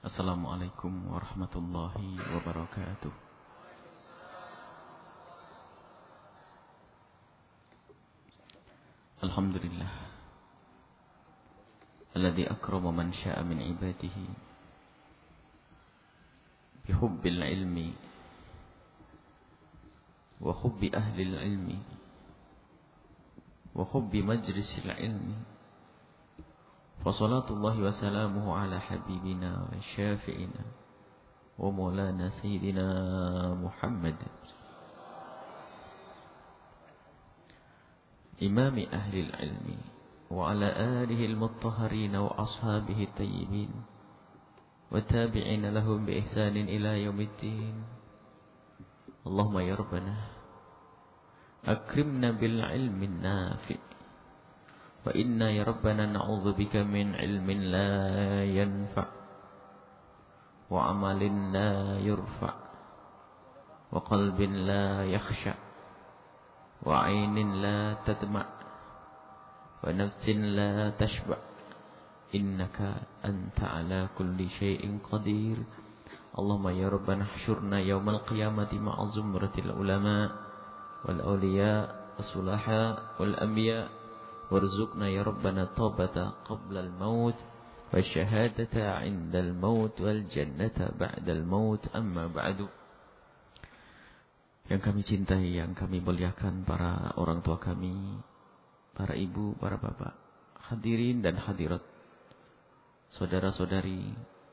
Assalamualaikum warahmatullahi wabarakatuh. Alhamdulillah alladzi akrama man syaa min ibadihi bihubbil ilmi wa hubbi ahli ilmi wa hubbi majlisil ilmi. Fasalatullahi wa salamuhu ala habibina wa syafi'ina wa maulana sayyidina Muhammad imami ahli ilmi wa ala alihi al-mutahharin wa ashabihi tayyibin wa tabi'ina lahum bi ihsanin ila yaumiddin. Allahumma ya Rabbana akrimna bil ilmi nafi' wa inna ya Rabbana na'udzubika min ilmin la yanfa' wa amalin la yurfa' wa qalbin la yakhsha' wa 'ainin la tadma' wa nafsin la tashba' innaka anta 'ala kulli syai'in qadir. Allahumma ya Rabbana ihsyurna yaumal qiyamati ma'a zumratil ulama wal awliya was sulaha wal anbiya warzuqna ya Rabbana taubata qabla al-maut wa syahadata 'inda al-maut wal jannata ba'da al-maut. Amma ba'du. Yang kami cintai, yang kami muliakan para orang tua kami, para ibu, para bapak, hadirin dan hadirat, saudara-saudari,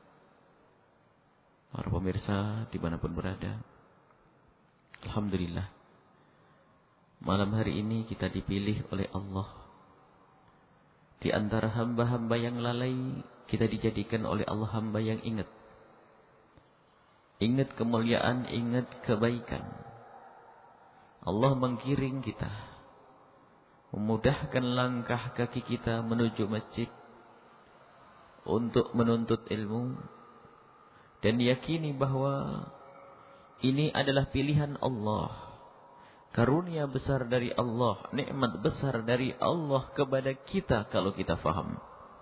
para pemirsa dimanapun berada. Alhamdulillah, malam hari ini kita dipilih oleh Allah. Di antara hamba-hamba yang lalai, kita dijadikan oleh Allah hamba yang ingat. Ingat kemuliaan, ingat kebaikan. Allah menggiring kita, memudahkan langkah kaki kita menuju masjid untuk menuntut ilmu, dan yakini bahwa ini adalah pilihan Allah. Karunia besar dari Allah, nikmat besar dari Allah kepada kita kalau kita faham.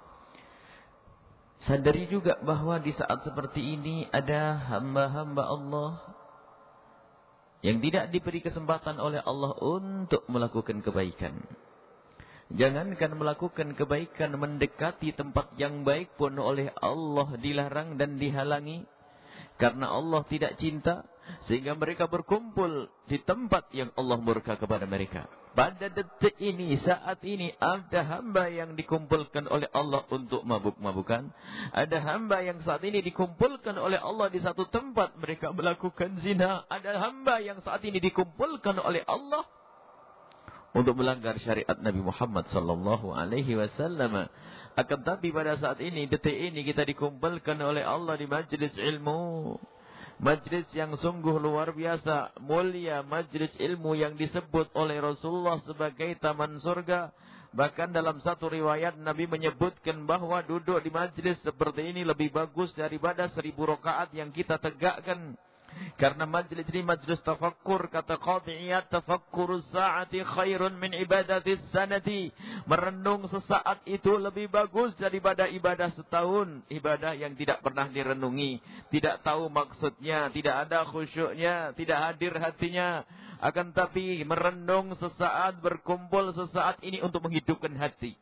Sadari juga bahwa di saat seperti ini ada hamba-hamba Allah yang tidak diberi kesempatan oleh Allah untuk melakukan kebaikan. Jangankan melakukan kebaikan, mendekati tempat yang baik pun oleh Allah dilarang dan dihalangi. Karena Allah tidak cinta, sehingga mereka berkumpul di tempat yang Allah murka kepada mereka. Pada detik ini, saat ini, ada hamba yang dikumpulkan oleh Allah untuk mabuk-mabukan. Ada hamba yang saat ini dikumpulkan oleh Allah di satu tempat, mereka melakukan zina. Ada hamba yang saat ini dikumpulkan oleh Allah untuk melanggar syariat Nabi Muhammad sallallahu alaihi wasallam. Akan tapi pada saat ini, detik ini, kita dikumpulkan oleh Allah di majlis ilmu. Majlis yang sungguh luar biasa, mulia, majlis ilmu yang disebut oleh Rasulullah sebagai taman surga. Bahkan dalam satu riwayat Nabi menyebutkan bahwa duduk di majlis seperti ini lebih bagus daripada 1000 rakaat yang kita tegakkan. Karena majlis ini majlis tafakkur, kata Qadhi Iyad, tafakkurus sa'ati khairun min ibadatis sanati. Merenung sesaat itu lebih bagus daripada ibadah setahun. Ibadah yang tidak pernah direnungi, tidak tahu maksudnya, tidak ada khusyuknya, tidak hadir hatinya. Akan tapi merenung sesaat, berkumpul sesaat ini untuk menghidupkan hati.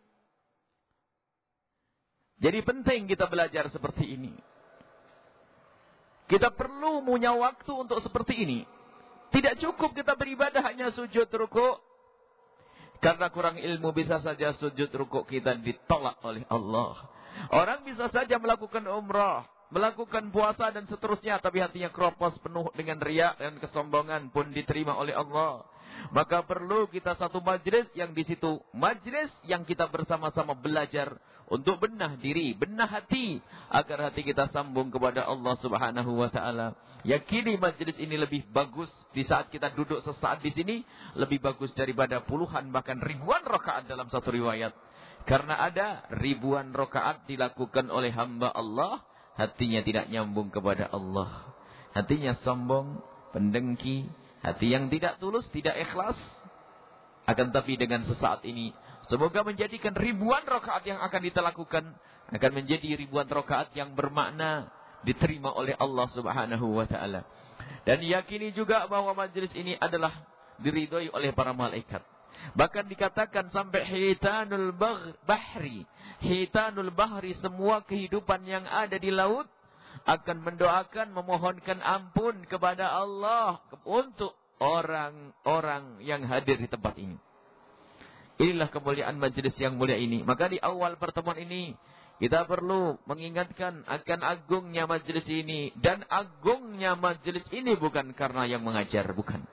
Jadi penting kita belajar seperti ini. Kita perlu punya waktu untuk seperti ini. Tidak cukup kita beribadah hanya sujud rukuk. Karena kurang ilmu bisa saja sujud rukuk kita ditolak oleh Allah. Orang bisa saja melakukan umrah, melakukan puasa dan seterusnya, tapi hatinya keropos penuh dengan riya dan kesombongan pun diterima oleh Allah. Maka perlu kita satu majlis yang di situ majlis yang kita bersama-sama belajar untuk benah diri, benah hati, agar hati kita sambung kepada Allah Subhanahu wa taala. Yakini majlis ini lebih bagus di saat kita duduk sesaat di sini, lebih bagus daripada puluhan bahkan ribuan rakaat dalam satu riwayat. Karena ada ribuan rakaat dilakukan oleh hamba Allah, hatinya tidak nyambung kepada Allah. Hatinya sombong, pendengki, hati yang tidak tulus, tidak ikhlas. Akan tapi dengan sesaat ini, semoga menjadikan ribuan rakaat yang akan kita lakukan, akan menjadi ribuan rakaat yang bermakna, diterima oleh Allah Subhanahu wa taala. Dan yakini juga bahwa majelis ini adalah diridhoi oleh para malaikat. Bahkan dikatakan sampai hitanul bahri, semua kehidupan yang ada di laut akan mendoakan, memohonkan ampun kepada Allah untuk orang-orang yang hadir di tempat ini. Inilah kemuliaan majelis yang mulia ini. Maka di awal pertemuan ini kita perlu mengingatkan akan agungnya majelis ini. Dan agungnya majelis ini bukan karena yang mengajar, bukan.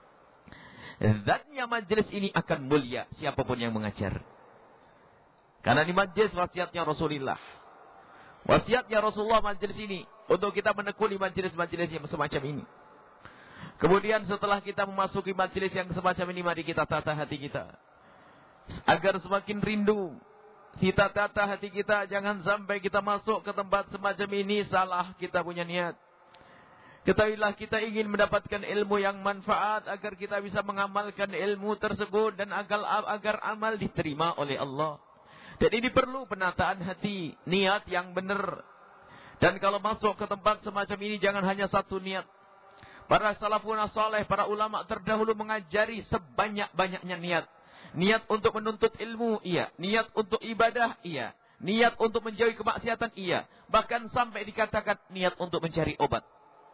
Zatnya majelis ini akan mulia siapapun yang mengajar. Karena di majelis wasiatnya Rasulullah. Wasiatnya Rasulullah majelis ini untuk kita menekuni majelis-majelis yang semacam ini. Kemudian setelah kita memasuki majelis yang semacam ini, mari kita tata hati kita agar semakin rindu. Kita tata hati kita, jangan sampai kita masuk ke tempat semacam ini salah kita punya niat. Ketahuilah kita ingin mendapatkan ilmu yang manfaat agar kita bisa mengamalkan ilmu tersebut dan agar amal diterima oleh Allah. Dan ini perlu penataan hati, niat yang benar. Dan kalau masuk ke tempat semacam ini jangan hanya satu niat. Para salafun saleh, para ulama terdahulu mengajari sebanyak-banyaknya niat. Niat untuk menuntut ilmu, iya. Niat untuk ibadah, iya. Niat untuk menjauhi kemaksiatan, iya. Bahkan sampai dikatakan niat untuk mencari obat.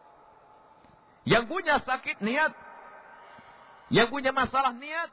Yang punya sakit, niat. Yang punya masalah, niat.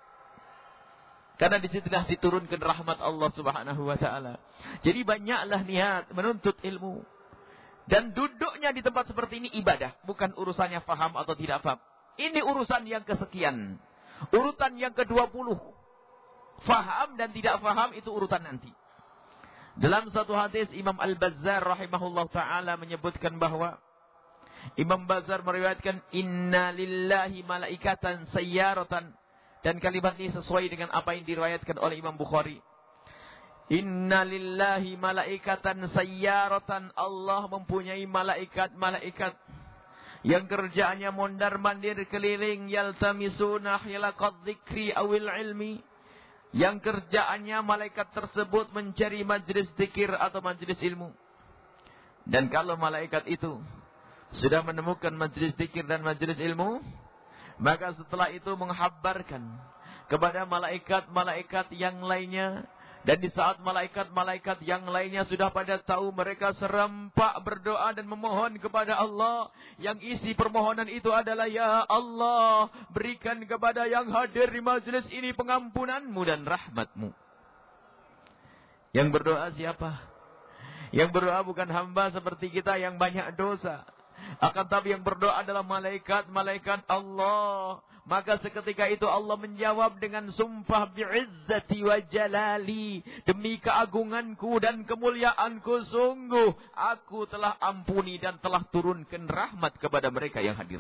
Karena disitulah diturunkan rahmat Allah Subhanahu wa ta'ala. Jadi banyaklah niat menuntut ilmu. Dan duduknya di tempat seperti ini ibadah. Bukan urusannya faham atau tidak faham. Ini urusan yang kesekian. Urutan yang ke-20. Faham dan tidak faham itu urutan nanti. Dalam satu hadis Imam Al-Bazzar rahimahullah ta'ala menyebutkan bahwa Imam Bazzar meriwayatkan inna lillahi malaikatan sayyaratan, dan kalimat ini sesuai dengan apa yang diriwayatkan oleh Imam Bukhari. Inna lillahi malaikatan sayyaratan, Allah mempunyai malaikat-malaikat yang kerjaannya mondar-mandir keliling yaltamisuna hilaqad dzikri awil ilmi, yang kerjaannya malaikat tersebut mencari majlis zikir atau majlis ilmu. Dan kalau malaikat itu sudah menemukan majlis zikir dan majlis ilmu, maka setelah itu menghabarkan kepada malaikat-malaikat yang lainnya. Dan di saat malaikat-malaikat yang lainnya sudah pada tahu, mereka serempak berdoa dan memohon kepada Allah. Yang isi permohonan itu adalah, ya Allah, berikan kepada yang hadir di majlis ini pengampunanmu dan rahmatmu. Yang berdoa siapa? Yang berdoa bukan hamba seperti kita yang banyak dosa. Akan tapi yang berdoa adalah malaikat-malaikat Allah. Maka seketika itu Allah menjawab dengan sumpah bi'izzati wa jalali, demi keagunganku dan kemuliaanku, sungguh aku telah ampuni dan telah turunkan rahmat kepada mereka yang hadir.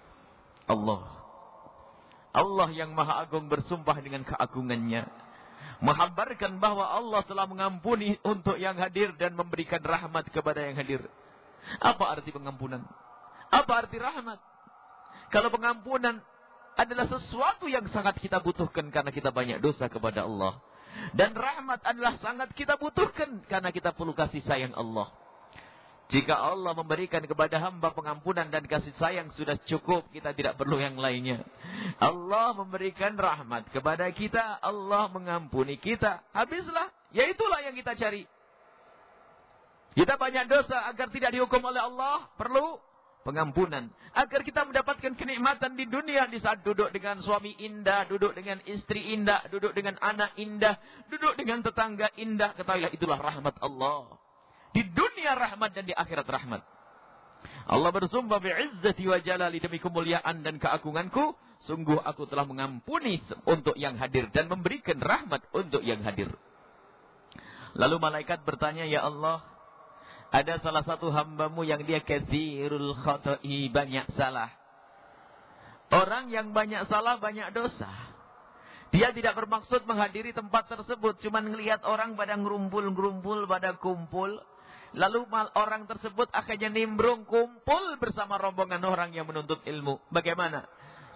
Allah yang maha agung bersumpah dengan keagungannya, menghabarkan bahwa Allah telah mengampuni untuk yang hadir dan memberikan rahmat kepada yang hadir. Apa arti pengampunan? Apa arti rahmat? Kalau pengampunan adalah sesuatu yang sangat kita butuhkan karena kita banyak dosa kepada Allah. Dan rahmat adalah sangat kita butuhkan karena kita perlu kasih sayang Allah. Jika Allah memberikan kepada hamba pengampunan dan kasih sayang sudah cukup, kita tidak perlu yang lainnya. Allah memberikan rahmat kepada kita, Allah mengampuni kita, habislah. Ya itulah yang kita cari. Kita banyak dosa agar tidak dihukum oleh Allah, perlu pengampunan. Agar kita mendapatkan kenikmatan di dunia, di saat duduk dengan suami indah, duduk dengan istri indah, duduk dengan anak indah, duduk dengan tetangga indah. Ketahuilah itulah rahmat Allah. Di dunia rahmat dan di akhirat rahmat. Allah bersumpah bi'izzati wa jalali, demi kemuliaan dan keagunganku, sungguh aku telah mengampuni untuk yang hadir dan memberikan rahmat untuk yang hadir. Lalu malaikat bertanya, ya Allah, ada salah satu hambamu yang dia katsirul khata'i, banyak salah. Orang yang banyak salah, banyak dosa. Dia tidak bermaksud menghadiri tempat tersebut, cuma melihat orang pada ngerumpul-ngerumpul, pada kumpul. Lalu orang tersebut akhirnya nimbrung kumpul bersama rombongan orang yang menuntut ilmu. Bagaimana?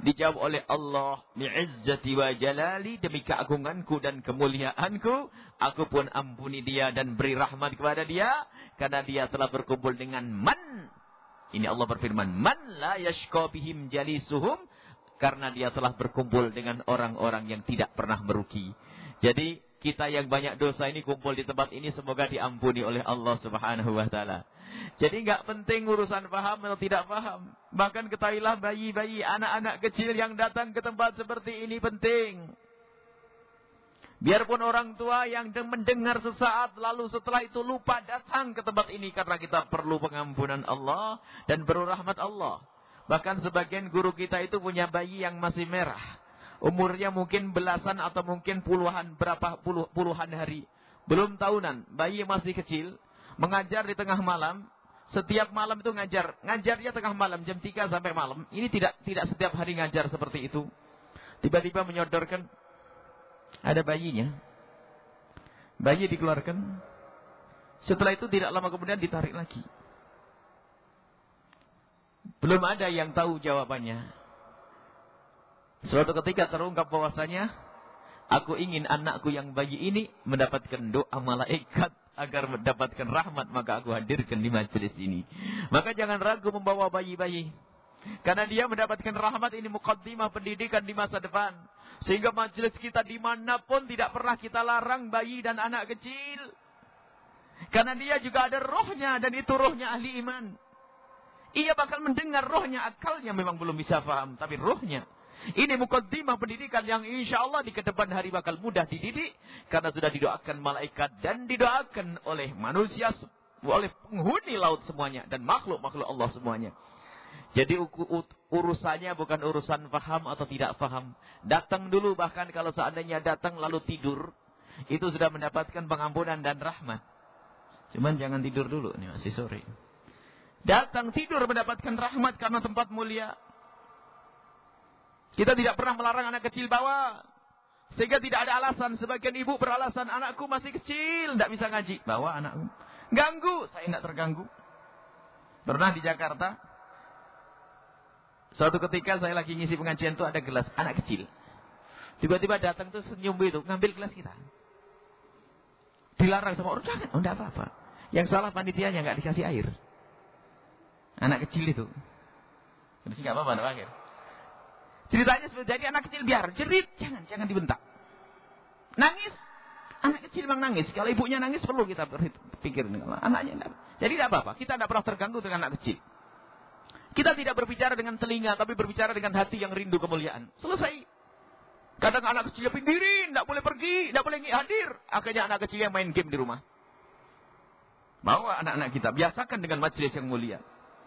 Dijawab oleh Allah, "Bi'izzati wa jalali, demi keagunganku dan kemuliaanku, aku pun ampuni dia dan beri rahmat kepada dia, karena dia telah berkumpul dengan man." Ini Allah berfirman, "Man la yashqa bihim jalisuhum," karena dia telah berkumpul dengan orang-orang yang tidak pernah merugi. Jadi, kita yang banyak dosa ini kumpul di tempat ini, semoga diampuni oleh Allah Subhanahu wa taala. Jadi enggak penting urusan paham atau tidak paham. Bahkan ketahuilah bayi-bayi, anak-anak kecil yang datang ke tempat seperti ini penting. Biarpun orang tua yang mendengar sesaat lalu setelah itu lupa datang ke tempat ini karena kita perlu pengampunan Allah dan berrahmat Allah. Bahkan sebagian guru kita itu punya bayi yang masih merah. Umurnya mungkin belasan atau mungkin puluhan hari. Belum tahunan, bayi masih kecil. Mengajar di tengah malam, setiap malam itu ngajarnya tengah malam jam 3 sampai malam. Ini tidak setiap hari ngajar seperti itu. Tiba-tiba menyodorkan ada bayinya. Bayi dikeluarkan. Setelah itu tidak lama kemudian ditarik lagi. Belum ada yang tahu jawabannya. Suatu ketika terungkap bahwasanya, aku ingin anakku yang bayi ini mendapatkan doa malaikat agar mendapatkan rahmat, maka aku hadirkan di majelis ini. Maka jangan ragu membawa bayi-bayi. Karena dia mendapatkan rahmat, ini muqaddimah pendidikan di masa depan. Sehingga majelis kita dimanapun tidak pernah kita larang bayi dan anak kecil. Karena dia juga ada rohnya, dan itu rohnya ahli iman. Ia bakal mendengar rohnya, akalnya memang belum bisa paham, tapi rohnya. Ini muqaddimah pendidikan yang insya Allah di kedepan hari bakal mudah dididik. Karena sudah didoakan malaikat dan didoakan oleh manusia, oleh penghuni laut semuanya. Dan makhluk-makhluk Allah semuanya. Jadi urusannya bukan urusan faham atau tidak faham. Datang dulu, bahkan kalau seandainya datang lalu tidur, itu sudah mendapatkan pengampunan dan rahmat. Cuman jangan tidur dulu, ini masih sore. Datang tidur mendapatkan rahmat karena tempat mulia. Kita tidak pernah melarang anak kecil bawa. Sehingga tidak ada alasan. Sebagian ibu beralasan, anakku masih kecil, tidak bisa ngaji. Bawa anakku. Ganggu, saya tidak terganggu. Pernah di Jakarta, suatu ketika saya lagi ngisi pengajian itu ada gelas anak kecil. Tiba-tiba datang tuh senyum itu, ngambil gelas kita. Dilarang sama orang, jangan, tidak apa-apa. Yang salah panitianya, nggak dikasih air. Anak kecil itu. Jadi nggak apa-apa, tidak akhir. Ceritanya seperti jadi anak kecil biar jerit, jangan dibentak. Nangis, anak kecil memang nangis. Kalau ibunya nangis perlu kita pikir anaknya enggak. Jadi tidak apa-apa, kita tidak pernah terganggu dengan anak kecil. Kita tidak berbicara dengan telinga, tapi berbicara dengan hati yang rindu kemuliaan. Selesai. Kadang anak kecilnya pindirin, tidak boleh pergi, tidak boleh hadir. Akhirnya anak kecil yang main game di rumah. Bawa anak-anak kita, biasakan dengan majelis yang mulia.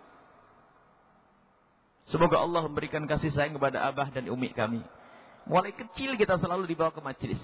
Semoga Allah memberikan kasih sayang kepada abah dan umi kami. Mulai kecil kita selalu dibawa ke majelis.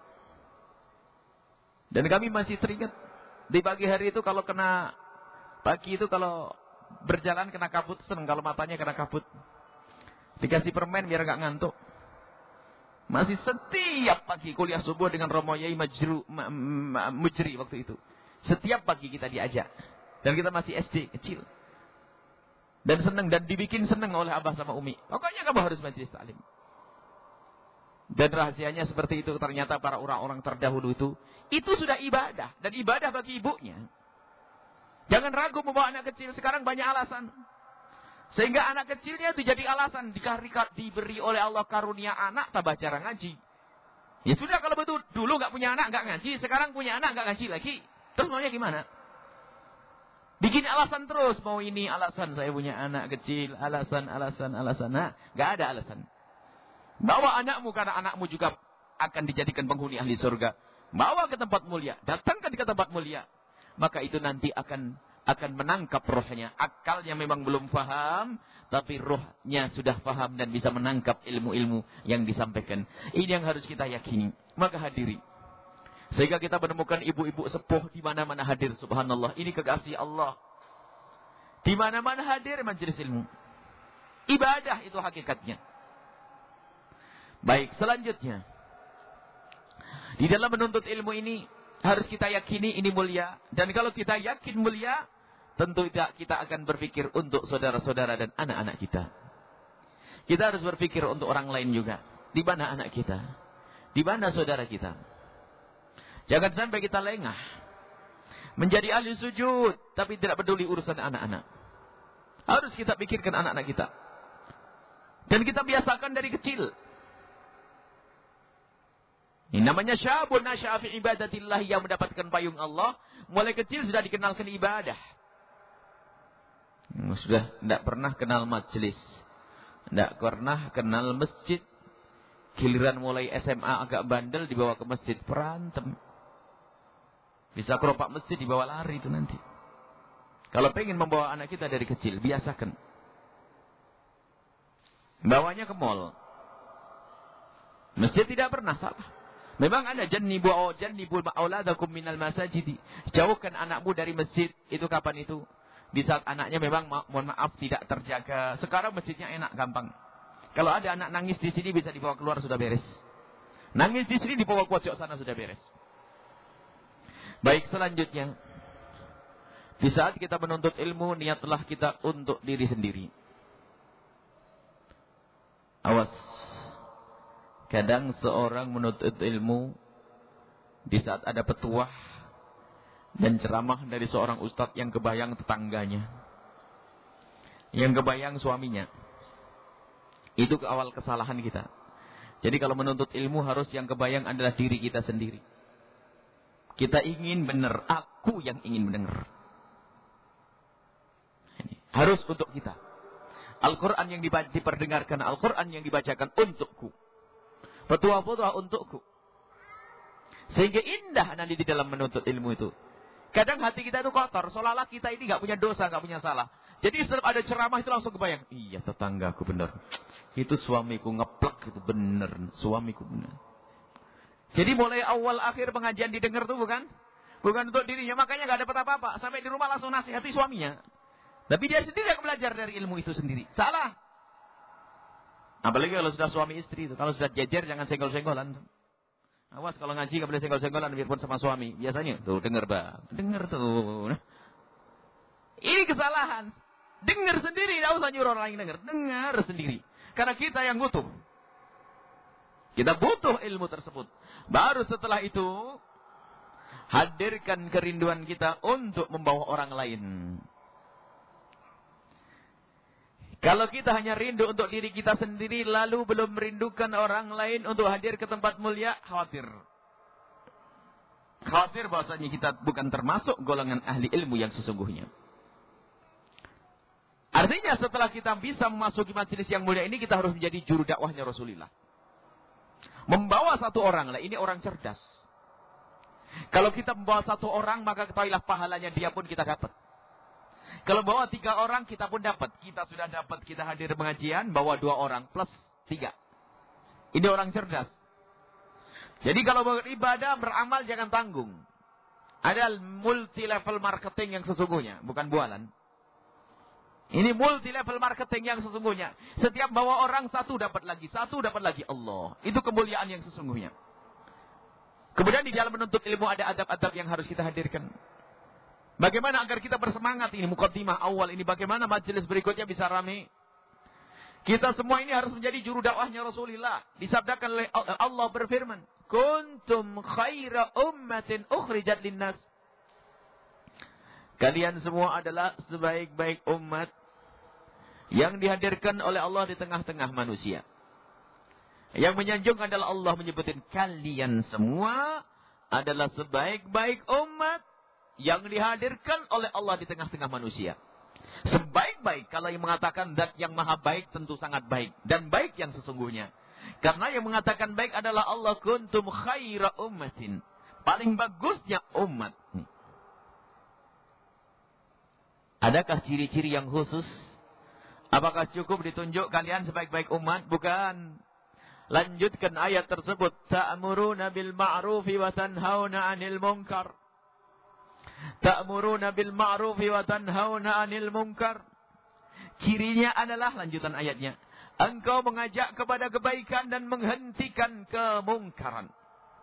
Dan kami masih teringat, di pagi hari itu kalau kena, pagi itu kalau berjalan kena kabut, senang kalau matanya kena kabut. Dikasih permen biar nggak ngantuk. Masih setiap pagi kuliah subuh dengan Romo Yai Mujri waktu itu. Setiap pagi kita diajak. Dan kita masih SD, kecil. Dan senang, dan dibikin senang oleh abah sama umi. Pokoknya kamu harus majelis taklim. Dan rahasianya seperti itu, ternyata para orang-orang terdahulu itu sudah ibadah. Dan ibadah bagi ibunya. Jangan ragu membawa anak kecil, sekarang banyak alasan. Sehingga anak kecilnya itu jadi alasan. Diberi oleh Allah karunia anak, tabah cara ngaji. Ya sudah, kalau betul dulu nggak punya anak, nggak ngaji. Sekarang punya anak, nggak ngaji lagi. Terus maunya gimana? Bikin alasan terus. Mau ini alasan, saya punya anak kecil. Alasan. Nah, nggak ada alasan. Bawa anakmu, karena anakmu juga akan dijadikan penghuni ahli surga. Bawa ke tempat mulia. Datangkan ke tempat mulia. Maka itu nanti akan menangkap rohnya. Akalnya memang belum faham, tapi rohnya sudah faham dan bisa menangkap ilmu-ilmu yang disampaikan. Ini yang harus kita yakini. Maka hadiri. Sehingga kita menemukan ibu-ibu sepuh di mana-mana hadir. Subhanallah. Ini kekasih Allah. Di mana-mana hadir majelis ilmu. Ibadah itu hakikatnya. Baik, selanjutnya. Di dalam menuntut ilmu ini, harus kita yakini ini mulia. Dan kalau kita yakin mulia, tentu kita akan berpikir untuk saudara-saudara dan anak-anak kita. Kita harus berpikir untuk orang lain juga. Di mana anak kita? Di mana saudara kita? Jangan sampai kita lengah. Menjadi ahli sujud, tapi tidak peduli urusan anak-anak. Harus kita pikirkan anak-anak kita. Dan kita biasakan dari kecil. Ini namanya syabun nasya'a fi ibadatillah, yang mendapatkan payung Allah. Mulai kecil sudah dikenalkan ibadah. Sudah tidak pernah kenal majelis. Tidak pernah kenal masjid. Giliran mulai SMA agak bandel, dibawa ke masjid, berantem. Bisa keropak masjid, dibawa lari itu nanti. Kalau pengen membawa anak kita dari kecil, biasakan. Bawanya ke mall. Masjid tidak pernah salah. Memang ada jannibu auladakum minal masajidi. Jauhkan anakmu dari masjid. Itu kapan itu? Di saat anaknya memang mohon maaf tidak terjaga. Sekarang masjidnya enak, gampang. Kalau ada anak nangis di sini bisa dibawa keluar, sudah beres. Nangis di sini dibawa ke pojok sana, sudah beres. Baik, selanjutnya. Di saat kita menuntut ilmu, niatlah kita untuk diri sendiri. Awas. Kadang seorang menuntut ilmu di saat ada petuah dan ceramah dari seorang ustadz yang kebayang tetangganya, yang kebayang suaminya. Itu ke awal kesalahan kita. Jadi kalau menuntut ilmu harus yang kebayang adalah diri kita sendiri. Kita ingin benar, aku yang ingin mendengar. Harus untuk kita. Al-Quran yang diperdengarkan, Al-Quran yang dibacakan untukku. Petua-petua untukku. Sehingga indah nanti di dalam menuntut ilmu itu. Kadang hati kita itu kotor. Seolah-olah kita ini gak punya dosa, gak punya salah. Jadi setelah ada ceramah itu langsung kebayang. Iya, tetanggaku benar. Itu suamiku ngeplek, itu benar. Suamiku benar. Jadi mulai awal akhir pengajian didengar tuh bukan? Bukan untuk dirinya. Makanya gak dapat apa-apa. Sampai di rumah langsung nasihati suaminya. Tapi dia sendiri yang belajar dari ilmu itu sendiri. Salah. Apalagi kalau sudah suami istri itu. Kalau sudah jejer jangan senggol-senggolan. Awas kalau ngaji gak boleh senggol-senggolan biarpun sama suami. Biasanya tuh dengar bang. Dengar tuh. Ini kesalahan. Dengar sendiri. Tidak usah nyuruh orang lain dengar. Dengar sendiri. Karena kita yang butuh. Kita butuh ilmu tersebut. Baru setelah itu. Hadirkan kerinduan kita untuk membawa orang lain. Kalau kita hanya rindu untuk diri kita sendiri, lalu belum merindukan orang lain untuk hadir ke tempat mulia, khawatir. Khawatir bahwasanya kita bukan termasuk golongan ahli ilmu yang sesungguhnya. Artinya setelah kita bisa memasuki majelis yang mulia ini, kita harus menjadi juru dakwahnya Rasulullah. Membawa satu orang, lah ini orang cerdas. Kalau kita membawa satu orang, maka ketahuilah pahalanya dia pun kita dapat. Kalau bawa 3 orang, kita pun dapat. Kita sudah dapat, kita hadir pengajian, bawa 2 orang, plus 3. Ini orang cerdas. Jadi kalau beribadah, beramal, jangan tanggung. Ada multi level marketing yang sesungguhnya, bukan bualan. Ini multi level marketing yang sesungguhnya. Setiap bawa orang, 1 dapat lagi, 1 dapat lagi. Allah. Itu kemuliaan yang sesungguhnya. Kemudian di dalam menuntut ilmu ada adab-adab yang harus kita hadirkan. Bagaimana agar kita bersemangat ini mukaddimah awal ini, bagaimana majelis berikutnya bisa ramai. Kita semua ini harus menjadi juru dakwahnya Rasulullah. Disabdakan oleh Allah berfirman, "Kuntum khaira ummatin ukhrijat linnas." Kalian semua adalah sebaik-baik umat yang dihadirkan oleh Allah di tengah-tengah manusia. Yang menyanjung adalah Allah menyebutin kalian semua adalah sebaik-baik umat yang dihadirkan oleh Allah di tengah-tengah manusia. Sebaik-baik, kalau yang mengatakan zat yang maha baik tentu sangat baik. Dan baik yang sesungguhnya. Karena yang mengatakan baik adalah Allah. Kuntum khaira ummatin. Paling bagusnya umat. Adakah ciri-ciri yang khusus? Apakah cukup ditunjuk kalian sebaik-baik umat? Bukan. Lanjutkan ayat tersebut. Ta'muruna bil ma'rufi wa tanhauna 'anil munkar. Ta'muruna bil ma'rufi wa tanhauna 'anil munkar. Cirinya adalah lanjutan ayatnya. Engkau mengajak kepada kebaikan dan menghentikan kemungkaran.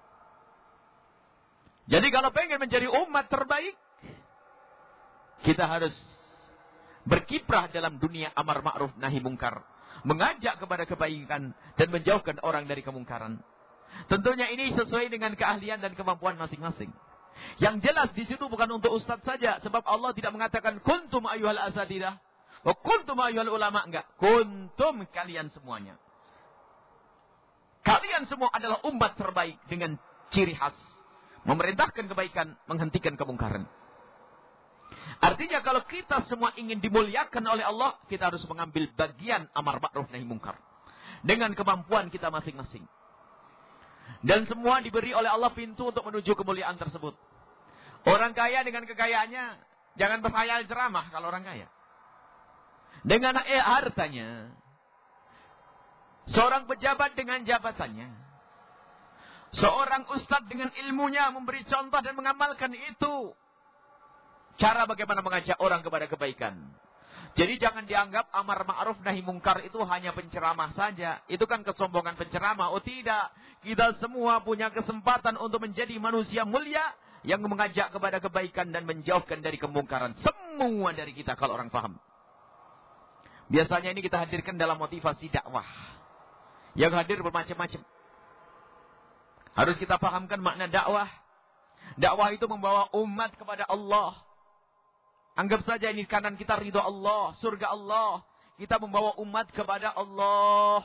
Jadi kalau pengen menjadi umat terbaik, kita harus berkiprah dalam dunia amar ma'ruf nahi mungkar. mengajak kepada kebaikan, dan menjauhkan orang dari kemungkaran. Tentunya ini sesuai dengan keahlian dan kemampuan masing-masing. Yang jelas di situ bukan untuk ustaz saja, sebab Allah tidak mengatakan kuntum ayyuhal asatidah, wa kuntum ayyuhal ulama, enggak. Kuntum, kalian semuanya. Kalian semua adalah umat terbaik dengan ciri khas memerintahkan kebaikan, menghentikan kemungkaran. Artinya kalau kita semua ingin dimuliakan oleh Allah, kita harus mengambil bagian amar ma'ruf nahi mungkar dengan kemampuan kita masing-masing. Dan semua diberi oleh Allah pintu untuk menuju kemuliaan tersebut. Orang kaya dengan kekayaannya, jangan berkhayal ceramah kalau orang kaya. Dengan hartanya. Seorang pejabat dengan jabatannya. Seorang ustadz dengan ilmunya memberi contoh dan mengamalkan itu. Cara bagaimana mengajak orang kepada kebaikan. Jadi jangan dianggap amar ma'ruf nahi mungkar itu hanya penceramah saja. Itu kan kesombongan penceramah. Oh tidak. Kita semua punya kesempatan untuk menjadi manusia mulia yang mengajak kepada kebaikan dan menjauhkan dari kemungkaran. Semua dari kita kalau orang paham. Biasanya ini kita hadirkan dalam motivasi dakwah. Yang hadir bermacam-macam. Harus kita pahamkan makna dakwah. Dakwah itu membawa umat kepada Allah. Anggap saja ini kanan kita ridho Allah, surga Allah. Kita membawa umat kepada Allah.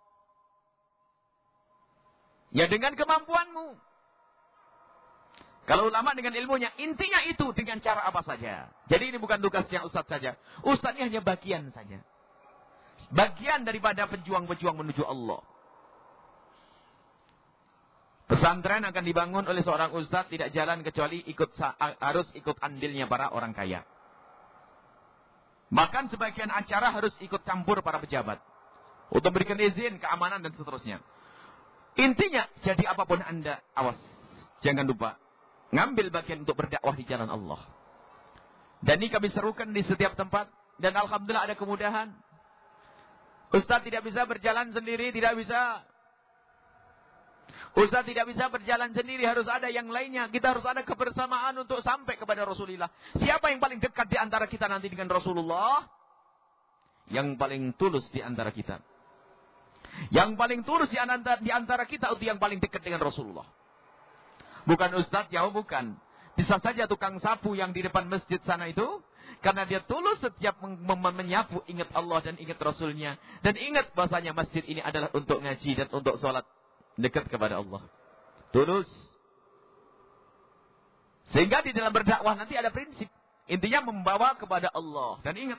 Ya dengan kemampuanmu. Kalau ulama dengan ilmunya, intinya itu dengan cara apa saja. Jadi ini bukan tugasnya ustaz saja. Ustaz ini hanya bagian saja. Bagian daripada pejuang-pejuang menuju Allah. Pesantren akan dibangun oleh seorang ustaz, tidak jalan kecuali harus ikut andilnya para orang kaya. Bahkan sebagian acara harus ikut campur para pejabat. Untuk berikan izin, keamanan dan seterusnya. Intinya, jadi apapun Anda, awas. Jangan lupa. Ngambil bagian untuk berdakwah di jalan Allah. Dan ini kami serukan di setiap tempat. Dan alhamdulillah ada kemudahan. Ustaz tidak bisa berjalan sendiri, tidak bisa. Ustaz tidak bisa berjalan sendiri, harus ada yang lainnya. Kita harus ada kebersamaan untuk sampai kepada Rasulullah. Siapa yang paling dekat di antara kita nanti dengan Rasulullah? Yang paling tulus di antara kita. Yang paling tulus di antara kita itu yang paling dekat dengan Rasulullah. Bukan ustaz, ya bukan. Bisa saja tukang sapu yang di depan masjid sana itu. Karena dia tulus setiap menyapu, ingat Allah dan ingat Rasulnya. Dan ingat bahasanya masjid ini adalah untuk ngaji dan untuk sholat. Dekat kepada Allah. Tulus. Sehingga di dalam berdakwah nanti ada prinsip. Intinya membawa kepada Allah. Dan ingat.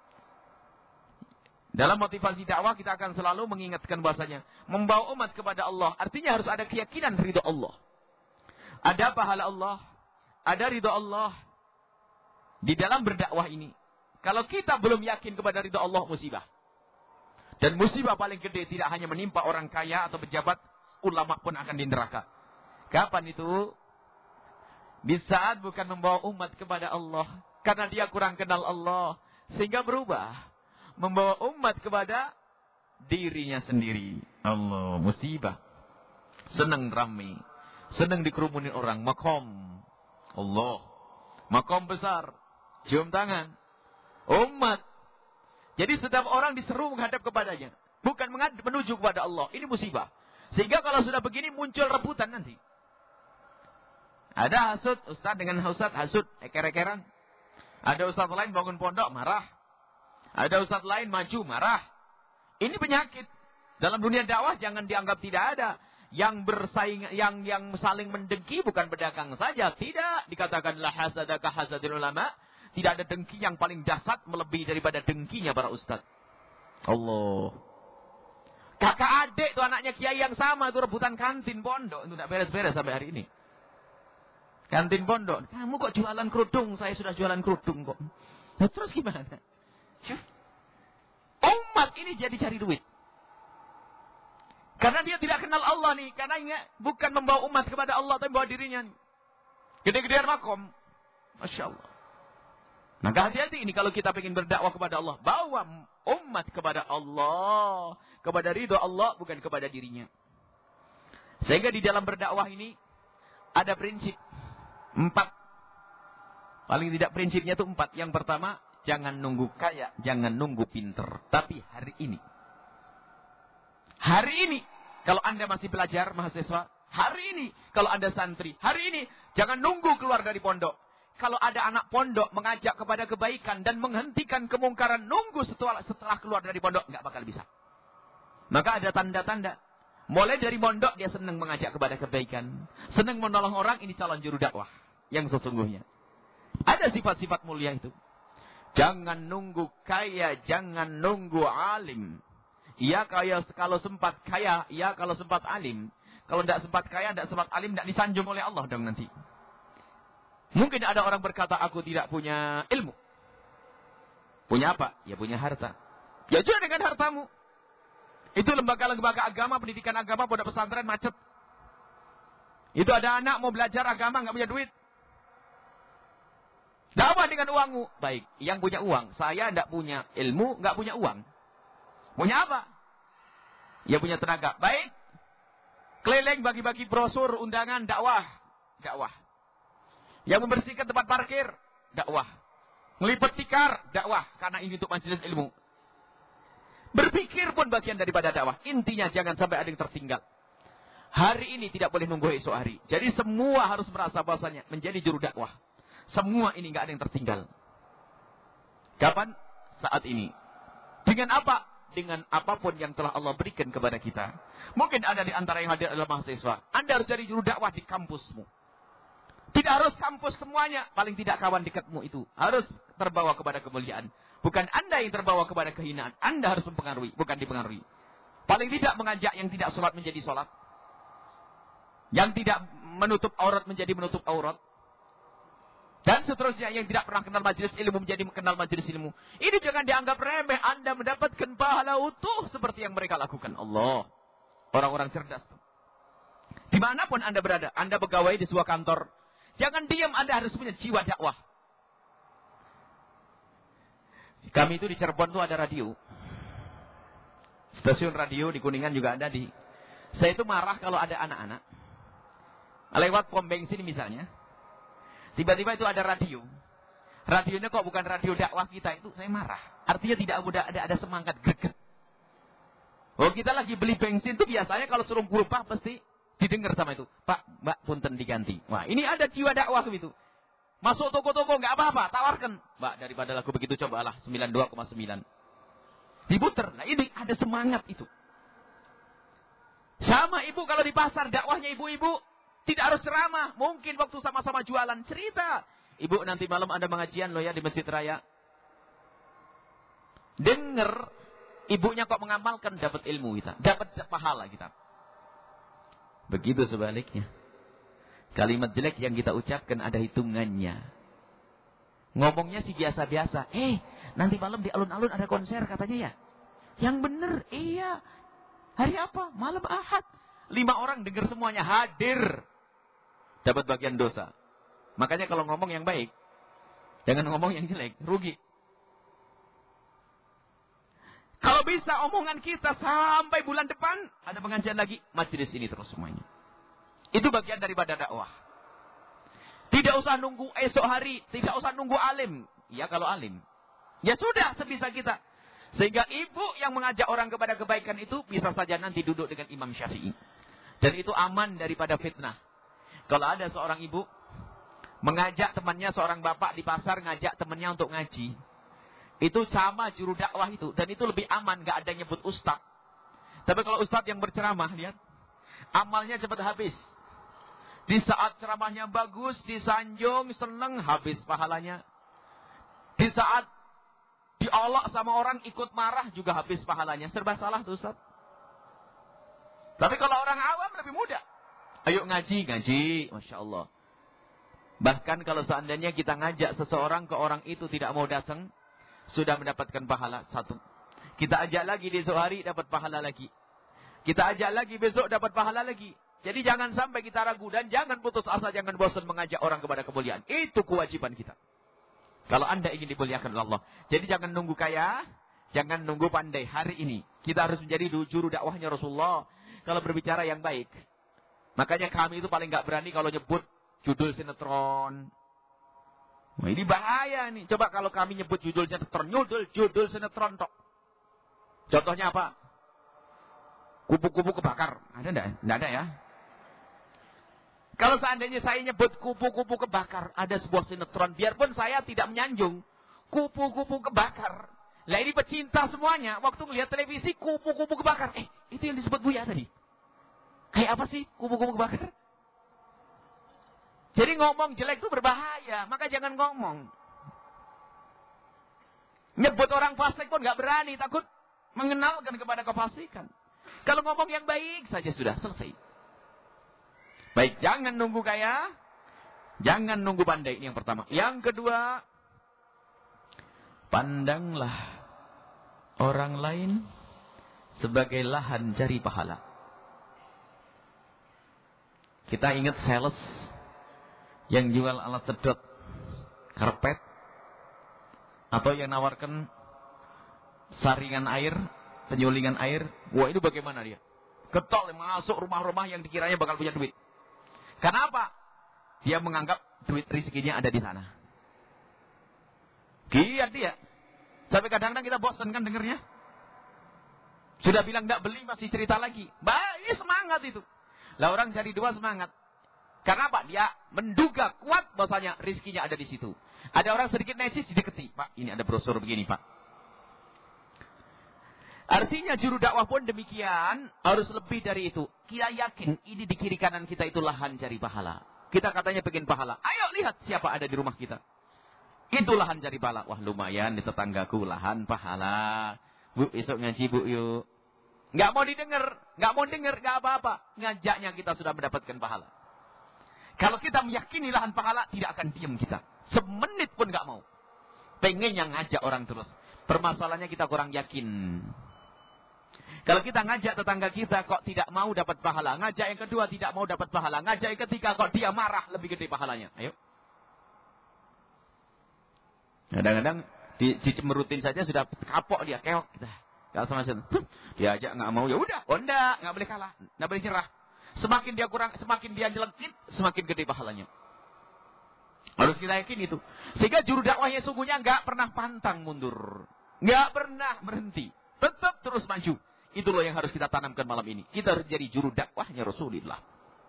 Dalam motivasi dakwah kita akan selalu mengingatkan bahasanya. Membawa umat kepada Allah. Artinya harus ada keyakinan ridho Allah. Ada pahala Allah. Ada ridho Allah. Di dalam berdakwah ini. Kalau kita belum yakin kepada ridho Allah, musibah. Dan musibah paling gede tidak hanya menimpa orang kaya atau pejabat. Ulama pun akan di neraka. Kapan itu? Di saat bukan membawa umat kepada Allah. Karena dia kurang kenal Allah. Sehingga berubah. Membawa umat kepada dirinya sendiri. Allah, musibah. Senang ramai. Senang dikerumunin orang. Makom. Allah. Makom besar. Cium tangan. Umat. Jadi setiap orang diseru menghadap kepadanya. Bukan menuju kepada Allah. Ini musibah. Sehingga kalau sudah begini muncul rebutan nanti. Ada hasud, ustaz dengan ustaz hasud, eker-ekeran. Ada ustaz lain bangun pondok, marah. Ada ustaz lain maju, marah. Ini penyakit. Dalam dunia dakwah jangan dianggap tidak ada. Yang bersaing, yang saling mendengki bukan pedagang saja. Tidak, dikatakan la hasadaka hasadil ulama. Tidak ada dengki yang paling dahsyat melebihi daripada dengkinya para ustaz. Allah. Kakak adik tuh anaknya kiai yang sama tuh rebutan kantin pondok. Itu tidak beres-beres sampai hari ini. Kantin pondok. Kamu kok jualan kerudung? Saya sudah jualan kerudung kok. Nah, terus gimana? Umat ini jadi cari duit. Karena dia tidak kenal Allah nih. Karena bukan membawa umat kepada Allah, tapi membawa dirinya. Gede-gedean makom. Masya Allah. Maka hati-hati ini kalau kita ingin berdakwah kepada Allah. Bawa umat kepada Allah. Kepada ridho Allah, bukan kepada dirinya. Sehingga di dalam berdakwah ini, ada prinsip. 4. Paling tidak prinsipnya itu 4. Yang pertama, jangan nunggu kaya, jangan nunggu pinter. Tapi hari ini. Hari ini, kalau Anda masih belajar, mahasiswa, hari ini, kalau Anda santri, hari ini, jangan nunggu keluar dari pondok. Kalau ada anak pondok mengajak kepada kebaikan dan menghentikan kemungkaran, nunggu setelah keluar dari pondok, nggak bakal bisa. Maka ada tanda-tanda. Mulai dari pondok dia senang mengajak kepada kebaikan, senang menolong orang, ini calon juru dakwah yang sesungguhnya. Ada sifat-sifat mulia itu. Jangan nunggu kaya, jangan nunggu alim. Ya kaya kalau sempat kaya, ya kalau sempat alim. Kalau tidak sempat kaya, tidak sempat alim, tidak disanjung oleh Allah dong nanti. Mungkin ada orang berkata, aku tidak punya ilmu. Punya apa? Ya punya harta. Ya juga dengan hartamu. Itu lembaga-lembaga agama, pendidikan agama, pondok pesantren macet. Itu ada anak mau belajar agama, nggak punya duit. Dakwah dengan uangmu. Baik, yang punya uang. Saya tidak punya ilmu, nggak punya uang. Punya apa? Ya punya tenaga. Baik. Keliling bagi-bagi brosur, undangan, dakwah. Dakwah. Yang membersihkan tempat parkir, dakwah. Melipet tikar, dakwah. Karena ini untuk majelis ilmu. Berpikir pun bagian daripada dakwah. Intinya jangan sampai ada yang tertinggal. Hari ini tidak boleh nunggu esok hari. Jadi semua harus merasa bahasanya menjadi juru dakwah. Semua ini nggak ada yang tertinggal. Kapan? Saat ini. Dengan apa? Dengan apapun yang telah Allah berikan kepada kita. Mungkin ada di antara yang hadir adalah mahasiswa. Anda harus jadi juru dakwah di kampusmu. Tidak harus kampus semuanya. Paling tidak kawan dekatmu itu. Harus terbawa kepada kemuliaan. Bukan Anda yang terbawa kepada kehinaan. Anda harus mempengaruhi, bukan dipengaruhi. Paling tidak mengajak yang tidak sholat menjadi sholat. Yang tidak menutup aurat menjadi menutup aurat. Dan seterusnya, yang tidak pernah kenal majelis ilmu menjadi kenal majelis ilmu. Ini jangan dianggap remeh. Anda mendapatkan pahala utuh seperti yang mereka lakukan. Allah. Orang-orang cerdas. Dimanapun Anda berada. Anda pegawai di sebuah kantor. Jangan diam, Anda harus punya jiwa dakwah. Kami itu di Cirebon itu ada radio. Stasiun radio di Kuningan juga ada di. Saya itu marah kalau ada anak-anak. Lewat pom bensin misalnya. Tiba-tiba itu ada radio. Radionya kok bukan radio dakwah kita, itu saya marah. Artinya tidak ada semangat greget. Oh, kita lagi beli bensin itu biasanya kalau suruh berubah pasti didengar sama itu. Pak, Mbak, punten diganti. Wah, ini ada jiwa dakwah itu. Masuk toko-toko nggak apa-apa, tawarkan. Mbak, daripada lagu begitu cobalah 92,9. Diputer. Nah, ini ada semangat itu. Sama ibu kalau di pasar dakwahnya ibu-ibu tidak harus ceramah. Mungkin waktu sama-sama jualan cerita. Ibu, nanti malam ada pengajian loh ya di Masjid Raya. Dengar ibunya kok mengamalkan, dapat ilmu kita, dapat pahala kita. Begitu sebaliknya. Kalimat jelek yang kita ucapkan ada hitungannya. Ngomongnya sih biasa-biasa. Nanti malam di alun-alun ada konser katanya ya. Yang benar, iya. Hari apa? Malam Ahad. 5 orang dengar semuanya, hadir. Dapat bagian dosa. Makanya kalau ngomong yang baik, jangan ngomong yang jelek, rugi. Kalau bisa omongan kita sampai bulan depan, ada pengajian lagi, majelis ini terus semuanya. Itu bagian daripada dakwah. Tidak usah nunggu esok hari, tidak usah nunggu alim. Ya kalau alim. Ya sudah, sebisa kita. Sehingga ibu yang mengajak orang kepada kebaikan itu, bisa saja nanti duduk dengan Imam Syafi'i. Dan itu aman daripada fitnah. Kalau ada seorang ibu mengajak temannya, seorang bapak di pasar ngajak temannya untuk ngaji. Itu sama juru dakwah itu. Dan itu lebih aman, gak ada yang nyebut ustaz. Tapi kalau ustaz yang berceramah, lihat. Amalnya cepat habis. Di saat ceramahnya bagus, disanjung, seneng, habis pahalanya. Di saat diolok sama orang, ikut marah, juga habis pahalanya. Serba salah tuh ustaz. Tapi kalau orang awam lebih mudah. Ayo ngaji. Masya Allah. Bahkan kalau seandainya kita ngajak seseorang ke orang itu tidak mau datang, sudah mendapatkan pahala 1. Kita ajak lagi di esok hari, dapat pahala lagi. Kita ajak lagi besok, dapat pahala lagi. Jadi jangan sampai kita ragu. Dan jangan putus asa, jangan bosan mengajak orang kepada kemuliaan. Itu kewajiban kita. Kalau Anda ingin dimuliakan oleh Allah. Jadi jangan nunggu kaya, jangan nunggu pandai. Hari ini kita harus menjadi juru dakwahnya Rasulullah. Kalau berbicara yang baik. Makanya kami itu paling gak berani kalau nyebut judul sinetron. Nah, ini bahaya nih. Coba kalau kami nyebut judul sinetron, judul sinetron tok. Contohnya apa? kupu-kupu kebakar. Ada enggak? Enggak ada ya. Kalau seandainya saya nyebut kupu-kupu kebakar, ada sebuah sinetron, biarpun saya tidak menyanjung, kupu-kupu kebakar. Lah ini pecinta semuanya, waktu melihat televisi, kupu-kupu kebakar. Itu yang disebut Buya tadi. Kayak apa sih kupu-kupu kebakar? Jadi ngomong jelek itu berbahaya, maka jangan ngomong. Nyebut orang fasik pun gak berani, takut mengenalkan kepada kefasikan. Kalau ngomong yang baik saja sudah selesai. Baik, jangan nunggu kaya, jangan nunggu pandai, ini yang pertama. Yang kedua, pandanglah orang lain sebagai lahan cari pahala. Kita ingat sales yang jual alat sedot karpet, atau yang nawarkan saringan air, penyulingan air. Wah, itu bagaimana dia? Getol masuk rumah-rumah yang dikiranya bakal punya duit. Kenapa? Dia menganggap duit rezekinya ada di sana. Giat dia. Sampai kadang-kadang kita bosan kan dengernya. Sudah bilang tidak beli masih cerita lagi. Ini semangat itu. Lah orang cari dua semangat. Karena apa? Dia menduga kuat bahwasanya rezekinya ada di situ. Ada orang sedikit necis dideketi. Pak, ini ada brosur begini, Pak. Artinya juru dakwah pun demikian, harus lebih dari itu. Kita yakin ini di kiri kanan kita itu lahan cari pahala. Kita katanya pengen pahala. Ayo lihat siapa ada di rumah kita. Itu lahan cari pahala. Wah, lumayan di tetanggaku lahan pahala. Bu, esok ngaji bu yuk. Nggak mau didengar, nggak apa-apa. Ngajaknya kita sudah mendapatkan pahala. Kalau kita meyakini lahan pahala, tidak akan diam kita. Semenit pun nggak mau. Pengen yang ngajak orang terus. Permasalahannya kita kurang yakin. Kalau kita ngajak tetangga kita kok tidak mau dapat pahala. Ngajak yang kedua tidak mau dapat pahala. Ngajak yang ketiga kok dia marah lebih gede pahalanya. Ayo. Kadang-kadang dicemerutin saja sudah kapok dia. Keok kita. Kalau sama diajak nggak mau. Ya udah. Oh enggak. Nggak boleh kalah. Nggak boleh nyerah. Semakin dia nyelekit, semakin gede pahalanya. Harus kita yakin itu. Sehingga juru dakwahnya sungguhnya nggak pernah pantang mundur. Nggak pernah berhenti. Tetap terus maju. Itulah yang harus kita tanamkan malam ini. Kita harus jadi juru dakwahnya Rasulullah.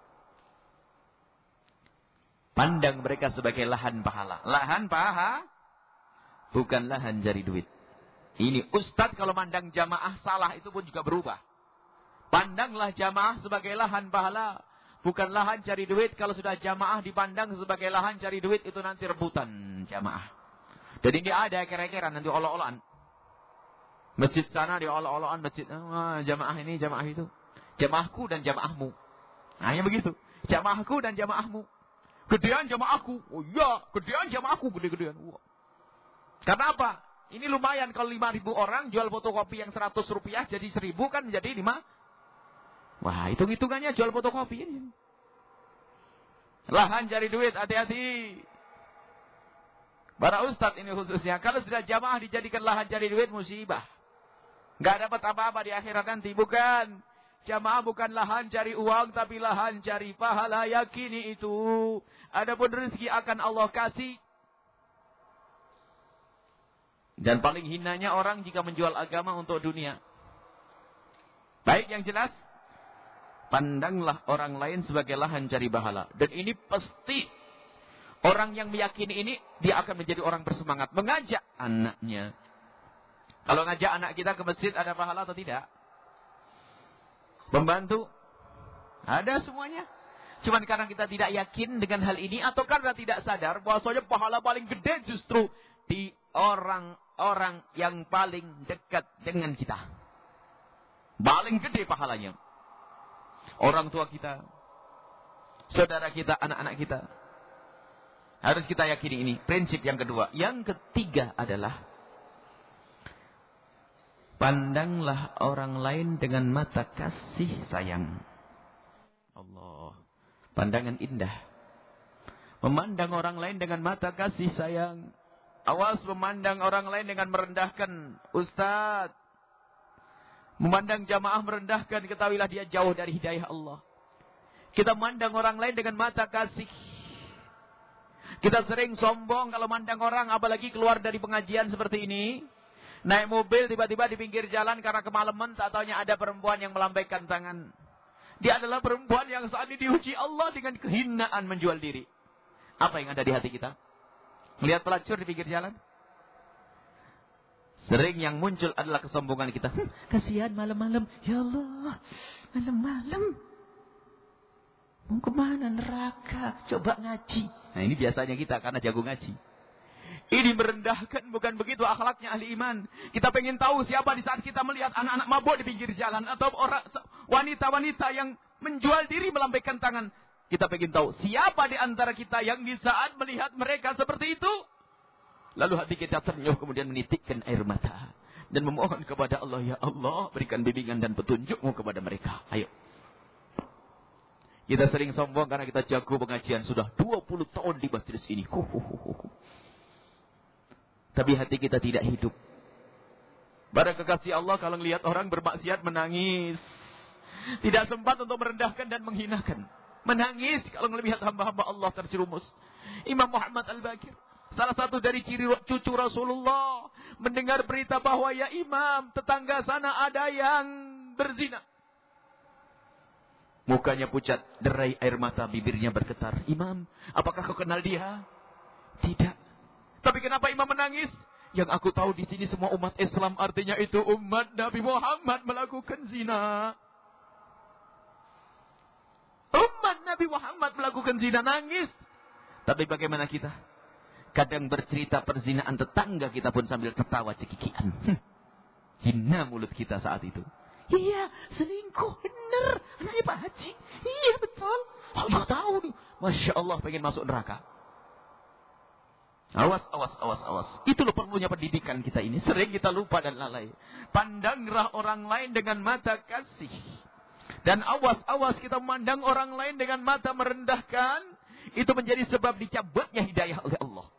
Pandang mereka sebagai lahan pahala. Lahan pahala, bukan lahan cari duit. Ini ustadz kalau mandang jamaah salah itu pun juga berubah. Pandanglah jamaah sebagai lahan pahala. Bukan lahan cari duit. Kalau sudah jamaah dipandang sebagai lahan cari duit, itu nanti rebutan jamaah. Dan ini ada kira-kira nanti olok-olokan. Masjid sana dia olok-olokan masjid. Jamaah ini, jamaah itu. Jamaahku dan jamaahmu. Nah, yang begitu. Jamaahku dan jamaahmu. Gedean jamaahku. Oh iya, gedean jamaahku, gede-gedean. Wah. Karena apa? Ini lumayan kalau 5.000 orang jual fotokopi yang 100 rupiah jadi 1.000 kan menjadi 5. Wah, hitung-hitungannya jual fotokopi ini. Lahan cari duit, hati-hati. Para ustadz ini khususnya. Kalau sudah jamaah dijadikan lahan cari duit, musibah. Nggak dapat apa-apa di akhirat nanti. Bukan. Jamaah bukan lahan cari uang, tapi lahan cari pahala. Yakini itu. Adapun rezeki akan Allah kasih. Dan paling hinanya orang jika menjual agama untuk dunia. Baik, yang jelas. Pandanglah orang lain sebagai lahan cari pahala. Dan ini pasti orang yang meyakini ini, dia akan menjadi orang bersemangat. Mengajak anaknya. Kalau ngajak anak kita ke masjid, ada pahala atau tidak? Membantu? Ada semuanya. Cuman karena kita tidak yakin dengan hal ini, atau karena tidak sadar, bahwasanya pahala paling gede justru di orang-orang yang paling dekat dengan kita. Paling gede pahalanya. Orang tua kita, saudara kita, anak-anak kita. Harus kita yakini ini. Prinsip yang kedua. Yang ketiga adalah pandanglah orang lain dengan mata kasih sayang. Allah. Pandangan indah. Memandang orang lain dengan mata kasih sayang. Awas memandang orang lain dengan merendahkan. Ustaz. Memandang jamaah merendahkan. Ketahuilah dia jauh dari hidayah Allah. Kita memandang orang lain dengan mata kasih. Kita sering sombong kalau mandang orang, apalagi keluar dari pengajian seperti ini. Naik mobil tiba-tiba di pinggir jalan karena kemalaman, tak taunya ada perempuan yang melambaikan tangan. Dia adalah perempuan yang saat ini diuji Allah dengan kehinaan menjual diri. Apa yang ada di hati kita? Melihat pelacur di pinggir jalan? Sering yang muncul adalah kesombongan kita. Kasihan malam-malam. Ya Allah, malam-malam. Mau kemana neraka? Coba ngaji. Nah ini biasanya kita karena jago ngaji. Ini merendahkan, bukan begitu akhlaknya ahli iman. Kita pengen tahu siapa di saat kita melihat anak-anak mabuk di pinggir jalan. Atau orang wanita-wanita yang menjual diri melambaikan tangan. Kita pengen tahu siapa di antara kita yang di saat melihat mereka seperti itu. Lalu hati kita ternyuh kemudian menitikkan air mata. Dan memohon kepada Allah, ya Allah berikan bimbingan dan petunjukmu kepada mereka. Ayo. Kita sering sombong karena kita jago pengajian. Sudah 20 tahun di masjid ini. Tapi hati kita tidak hidup. Para kekasih Allah kalau melihat orang bermaksiat menangis. Tidak sempat untuk merendahkan dan menghinakan. Menangis kalau melihat hamba-hamba Allah terjerumus. Imam Muhammad Al-Baqir, salah satu dari ciri cucu Rasulullah, mendengar berita bahwa ya imam, tetangga sana ada yang berzina. Mukanya pucat, derai air mata, bibirnya bergetar. Imam, apakah kau kenal dia? Tidak. Tapi kenapa imam menangis? Yang aku tahu di sini semua umat Islam, artinya itu umat Nabi Muhammad melakukan zina. Umat Nabi Muhammad melakukan zina, nangis. Tapi bagaimana kita? Kadang bercerita perzinaan tetangga kita pun sambil ketawa cekikian. Hina mulut kita saat itu. Iya, selingkuh, bener. Anaknya Pak Haji. Iya, betul. Allah tahu nih. Masya Allah, pengen masuk neraka. Awas, awas, awas, awas. Itu loh perlunya pendidikan kita ini. Sering kita lupa dan lalai. Pandanglah orang lain dengan mata kasih. Dan awas, awas kita memandang orang lain dengan mata merendahkan. Itu menjadi sebab dicabutnya hidayah oleh Allah.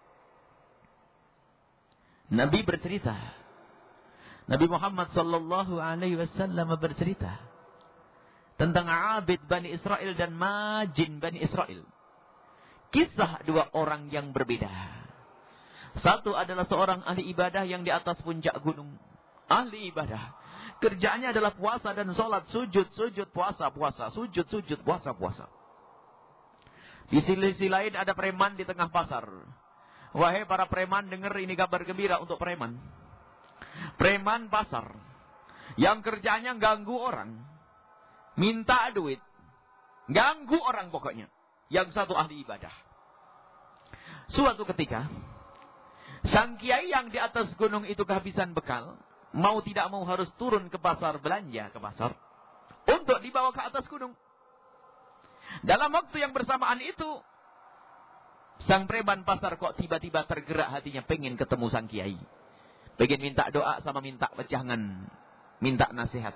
Nabi bercerita. Nabi Muhammad sallallahu alaihi wasallam bercerita tentang Abid Bani Israel dan Majin Bani Israel. Kisah dua orang yang berbeda. Satu adalah seorang ahli ibadah yang di atas puncak gunung. Ahli ibadah. Kerjaannya adalah puasa dan sholat. Sujud, sujud, puasa, puasa. Sujud, sujud, puasa, puasa. Di sisi lain ada preman di tengah pasar. Wahai para preman, dengar ini kabar gembira untuk preman. Preman pasar. Yang kerjanya ganggu orang. Minta duit. Ganggu orang pokoknya. Yang satu ahli ibadah. Suatu ketika, sang kiai yang di atas gunung itu kehabisan bekal, mau tidak mau harus turun ke pasar, belanja ke pasar, untuk dibawa ke atas gunung. Dalam waktu yang bersamaan itu, sang preman pasar kok tiba-tiba tergerak hatinya, pengen ketemu sang kiai. Pengen minta doa sama minta wejangan, minta nasihat.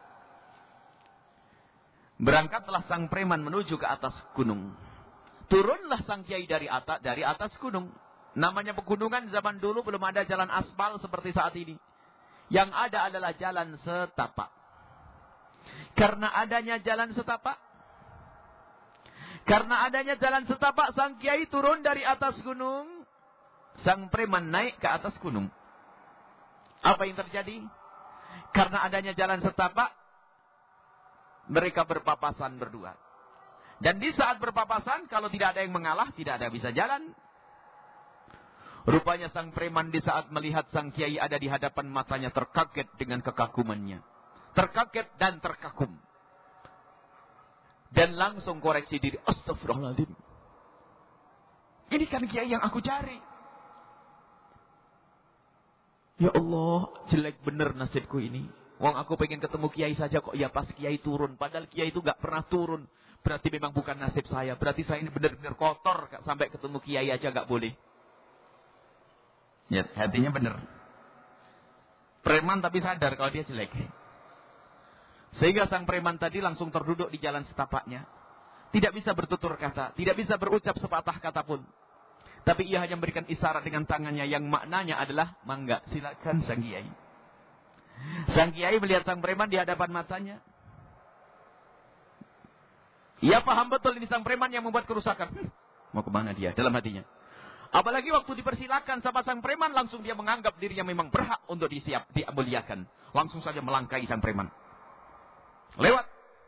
Berangkatlah sang preman menuju ke atas gunung. Turunlah sang kiai dari atas gunung. Namanya pegunungan zaman dulu belum ada jalan aspal seperti saat ini. Yang ada adalah jalan setapak. Karena adanya jalan setapak, sang kiai turun dari atas gunung. Sang preman naik ke atas gunung. Apa yang terjadi? Karena adanya jalan setapak, mereka berpapasan berdua. Dan di saat berpapasan, kalau tidak ada yang mengalah, tidak ada yang bisa jalan. Rupanya sang preman di saat melihat sang kiai ada di hadapan matanya, terkaget dengan kekagumannya. Terkaget dan terkagum. Dan langsung koreksi diri. Astagfirullahaladzim. Ini kan kiai yang aku cari. Ya Allah, jelek bener nasibku ini. Wong aku pengen ketemu kiai saja kok ya pas kiai turun. Padahal kiai itu gak pernah turun. Berarti memang bukan nasib saya. Berarti saya ini benar-benar kotor. Sampai ketemu kiai aja gak boleh. Ya, hatinya benar. Preman tapi sadar kalau dia jelek. Sehingga sang preman tadi langsung terduduk di jalan setapaknya. Tidak bisa bertutur kata. Tidak bisa berucap sepatah kata pun. Tapi ia hanya memberikan isyarat dengan tangannya yang maknanya adalah, mangga silakan sang kiai. Sang kiai melihat sang preman di hadapan matanya. Ia paham betul ini sang preman yang membuat kerusakan. Mau kemana dia? Dalam hatinya. Apalagi waktu dipersilakan sama sang preman, langsung dia menganggap dirinya memang berhak untuk dimuliakan. Langsung saja melangkahi sang preman. Lewat.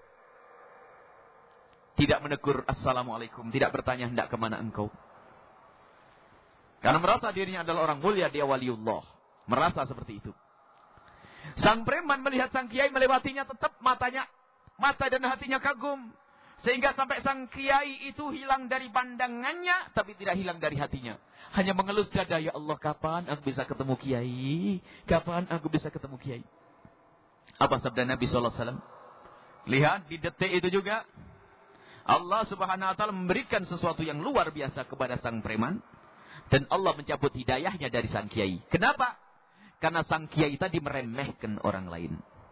Tidak menegur assalamualaikum. Tidak bertanya hendak kemana engkau. Karena merasa dirinya adalah orang mulia, dia waliullah. Merasa seperti itu. Sang preman melihat sang kiai melewatinya, tetap mata dan hatinya kagum. Sehingga sampai sang kiai itu hilang dari pandangannya, tapi tidak hilang dari hatinya. Hanya mengelus dada, ya Allah, kapan aku bisa ketemu kiai? Kapan aku bisa ketemu kiai? Apa sabda Nabi SAW? Lihat, di detik itu juga, Allah Subhanahu Wa Taala memberikan sesuatu yang luar biasa kepada sang preman. Dan Allah mencabut hidayahnya dari sang kiai. Kenapa? Karena sang kiai tadi meremehkan orang lain.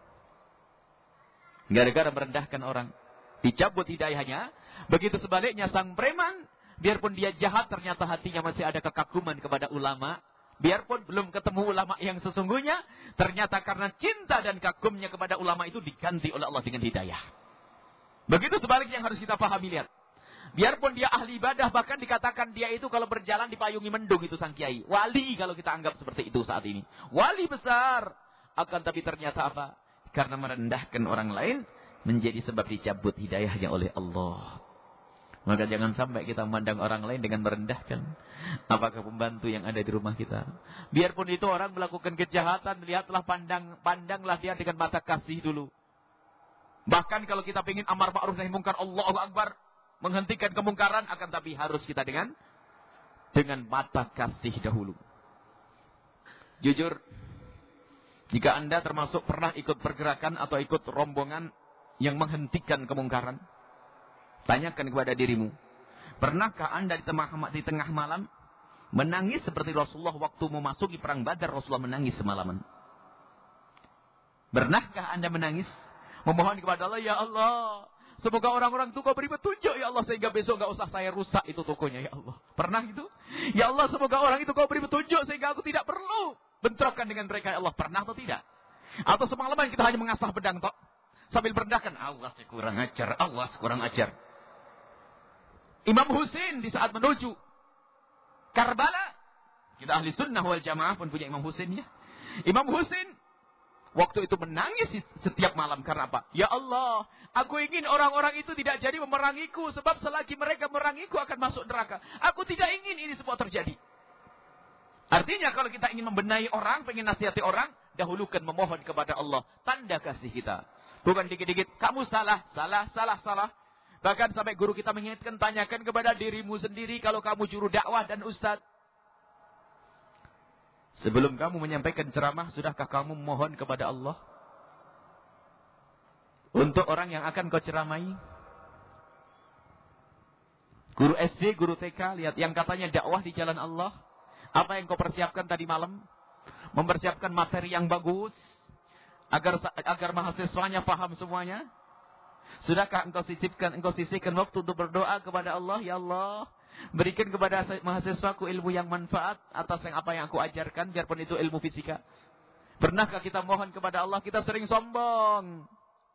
Gara-gara merendahkan orang. Dicabut hidayahnya. Begitu sebaliknya sang preman, biarpun dia jahat, ternyata hatinya masih ada kekaguman kepada ulama. Biarpun belum ketemu ulama yang sesungguhnya, ternyata karena cinta dan kagumnya kepada ulama itu diganti oleh Allah dengan hidayah. Begitu sebaliknya yang harus kita pahami, lihat. Biarpun dia ahli ibadah, bahkan dikatakan dia itu kalau berjalan dipayungi mendung itu sang kiai. Wali kalau kita anggap seperti itu saat ini. Wali besar. Akan tapi ternyata apa? Karena merendahkan orang lain, menjadi sebab dicabut hidayahnya oleh Allah. Maka jangan sampai kita memandang orang lain dengan merendahkan. Apakah pembantu yang ada di rumah kita. Biarpun itu orang melakukan kejahatan, lihatlah, pandanglah dia dengan mata kasih dulu. Bahkan kalau kita ingin amar ma'ruf nahi mungkar, Allahu Akbar, menghentikan kemungkaran, akan tapi harus kita dengan mata kasih dahulu. Jujur, jika Anda termasuk pernah ikut pergerakan atau ikut rombongan yang menghentikan kemungkaran, tanyakan kepada dirimu, pernahkah Anda di tengah malam menangis seperti Rasulullah waktu memasuki perang Badar? Rasulullah menangis semalaman. Pernahkah Anda menangis memohon kepada Allah, ya Allah, semoga orang-orang itu kau beri petunjuk, ya Allah, sehingga besok gak usah saya rusak itu tokonya, ya Allah. Pernah itu? Ya Allah, semoga orang itu kau beri petunjuk sehingga aku tidak perlu bentrokan dengan mereka, ya Allah. Pernah atau tidak? Atau semalaman kita hanya mengasah pedang tok, sambil merendahkan, Allah kurang ajar, Allah kurang ajar. Imam Husain di saat menuju Karbala, kita ahli sunnah wal jamaah pun punya Imam Husain, ya. Imam Husain waktu itu menangis setiap malam. Karena apa? Ya Allah, aku ingin orang-orang itu tidak jadi memerangiku. Sebab selagi mereka memerangiku akan masuk neraka. Aku tidak ingin ini semua terjadi. Artinya kalau kita ingin membenahi orang, pengen nasihati orang, dahulukan memohon kepada Allah. Tanda kasih kita. Bukan dikit-dikit, kamu salah. Bahkan sampai guru kita mengingatkan, tanyakan kepada dirimu sendiri kalau kamu juru dakwah dan ustadz. Sebelum kamu menyampaikan ceramah, sudahkah kamu memohon kepada Allah? Untuk orang yang akan kau ceramai. Guru SD, guru TK, lihat, yang katanya dakwah di jalan Allah. Apa yang kau persiapkan tadi malam? Mempersiapkan materi yang bagus. Agar mahasiswanya paham semuanya. Sudahkah engkau sisihkan waktu untuk berdoa kepada Allah? Ya Allah, berikan kepada mahasiswaku ilmu yang manfaat atas apa yang aku ajarkan, biarpun itu ilmu fisika. Pernahkah kita mohon kepada Allah? Kita sering sombong.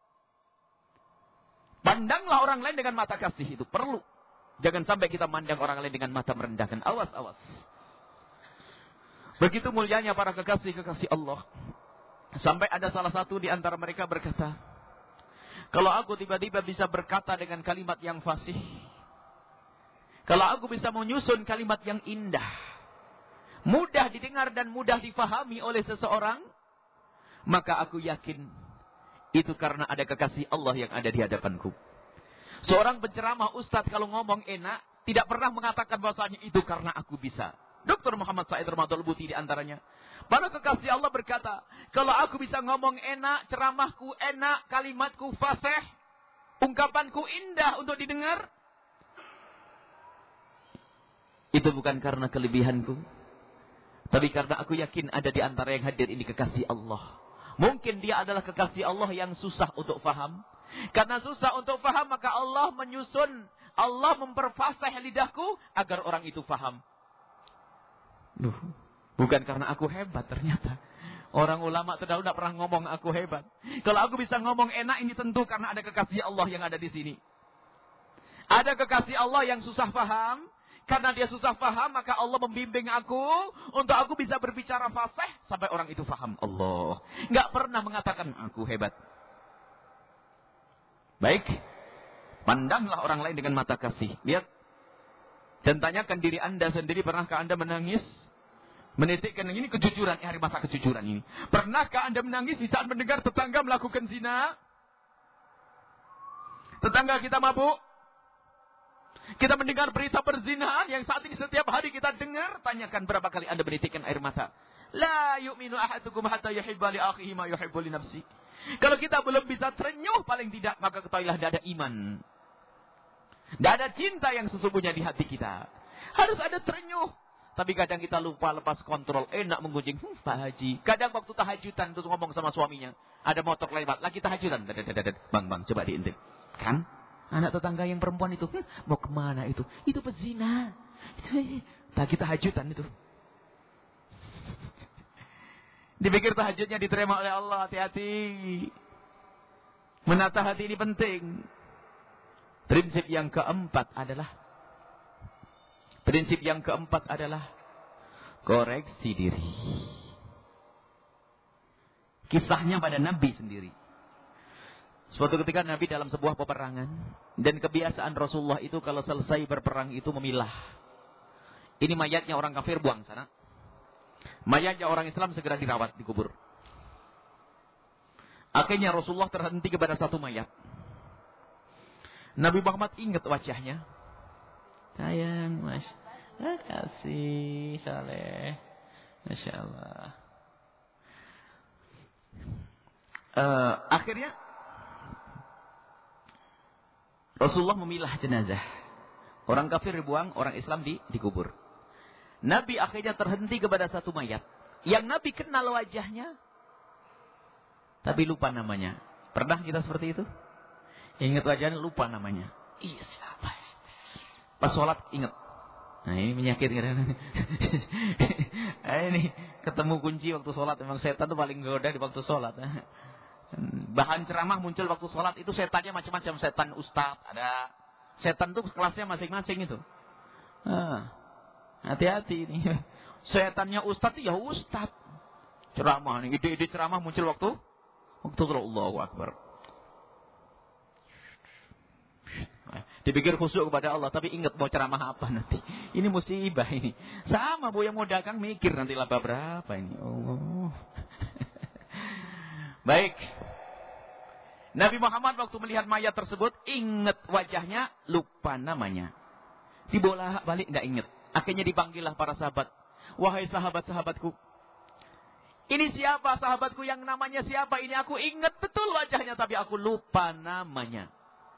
Pandanglah orang lain dengan mata kasih, itu perlu. Jangan sampai kita mandang orang lain dengan mata merendahkan. Awas, awas. Begitu mulianya para kekasih-kekasih Allah. Sampai ada salah satu di antara mereka berkata, kalau aku tiba-tiba bisa berkata dengan kalimat yang fasih, kalau aku bisa menyusun kalimat yang indah, mudah didengar dan mudah difahami oleh seseorang, maka aku yakin itu karena ada kekasih Allah yang ada di hadapanku. Seorang penceramah ustadz kalau ngomong enak, tidak pernah mengatakan bahwasanya itu karena aku bisa. Dr. Muhammad Said Ramadan Buti di antaranya. Para kekasih Allah berkata, kalau aku bisa ngomong enak, ceramahku enak, kalimatku fasih, ungkapanku indah untuk didengar, itu bukan karena kelebihanku, tapi karena aku yakin ada di antara yang hadir ini kekasih Allah. Mungkin dia adalah kekasih Allah yang susah untuk faham. Karena susah untuk faham, maka Allah menyusun, Allah memperfasih lidahku agar orang itu faham. Bukan karena aku hebat ternyata. Orang ulama terdahulu tidak pernah ngomong aku hebat. Kalau aku bisa ngomong enak, ini tentu karena ada kekasih Allah yang ada di sini. Ada kekasih Allah yang susah faham. Karena dia susah paham, maka Allah membimbing aku untuk aku bisa berbicara fasih sampai orang itu paham. Allah nggak pernah mengatakan aku hebat. Baik, pandanglah orang lain dengan mata kasih. Lihat dan tanyakan diri Anda sendiri, pernahkah Anda menangis? Menitikkan ini kejujuran, hari masa kejujuran ini. Pernahkah Anda menangis di saat mendengar tetangga melakukan zina? Tetangga kita mabuk? Kita mendengar berita perzinahan yang saat ini setiap hari kita dengar. Tanyakan berapa kali Anda menitikkan air mata. La yu'minu ahadukum hatta yuhibba li akhihi ma yuhibbu li nafsi. Kalau kita belum bisa terenyuh paling tidak, maka ketahuilah tidak ada iman. Tidak ada cinta yang sesungguhnya di hati kita. Harus ada terenyuh. Tapi kadang kita lupa lepas kontrol. Enak menggunjing. Pak Haji. Kadang waktu tahajudan terus ngomong sama suaminya. Ada motor lewat. Lagi tahajudan. Bang, coba diintip. Kan? Anak tetangga yang perempuan itu. Mau kemana itu? Itu pezina. Lagi tahajudan itu. Dipikir tahajudnya diterima oleh Allah. Hati-hati. Menata hati ini penting. Prinsip yang keempat adalah koreksi diri. Kisahnya pada Nabi sendiri. Suatu ketika Nabi dalam sebuah peperangan. Dan kebiasaan Rasulullah itu kalau selesai berperang itu memilah. Ini mayatnya orang kafir, buang sana. Mayatnya orang Islam segera dirawat, dikubur. Akhirnya Rasulullah terhenti kepada satu mayat. Nabi Muhammad ingat wajahnya. Sayang, Terima kasih, Saleh. Masya Allah. Akhirnya Rasulullah memilah jenazah. Orang kafir dibuang, orang Islam dikubur. Nabi akhirnya terhenti kepada satu mayat. Yang Nabi kenal wajahnya. Tapi lupa namanya. Pernah kita seperti itu? Ingat wajahnya, lupa namanya. Iya, siapa? Pas sholat ingat. Nah ini menyakitkan. Ini ketemu kunci waktu sholat. Memang setan itu paling goda di waktu sholat. Bahan ceramah muncul waktu sholat. Itu setannya macam-macam. Setan ustadz. Ada setan itu kelasnya masing-masing itu. Hati-hati ini. Setannya ustadz ya ustadz. Ceramah. Ide-ide ceramah muncul waktu Allahu Akbar. Dipikir khusyuk kepada Allah, tapi ingat mau ceramah apa nanti. Ini musibah ini. Sama bu yang mau dagang mikir nanti laba berapa ini. Oh. Baik. Nabi Muhammad waktu melihat mayat tersebut, ingat wajahnya, lupa namanya. Dibolak balik nggak ingat. Akhirnya dipanggillah para sahabat. Wahai sahabat-sahabatku. Ini siapa sahabatku yang namanya siapa? Ini aku ingat betul wajahnya, tapi aku lupa namanya.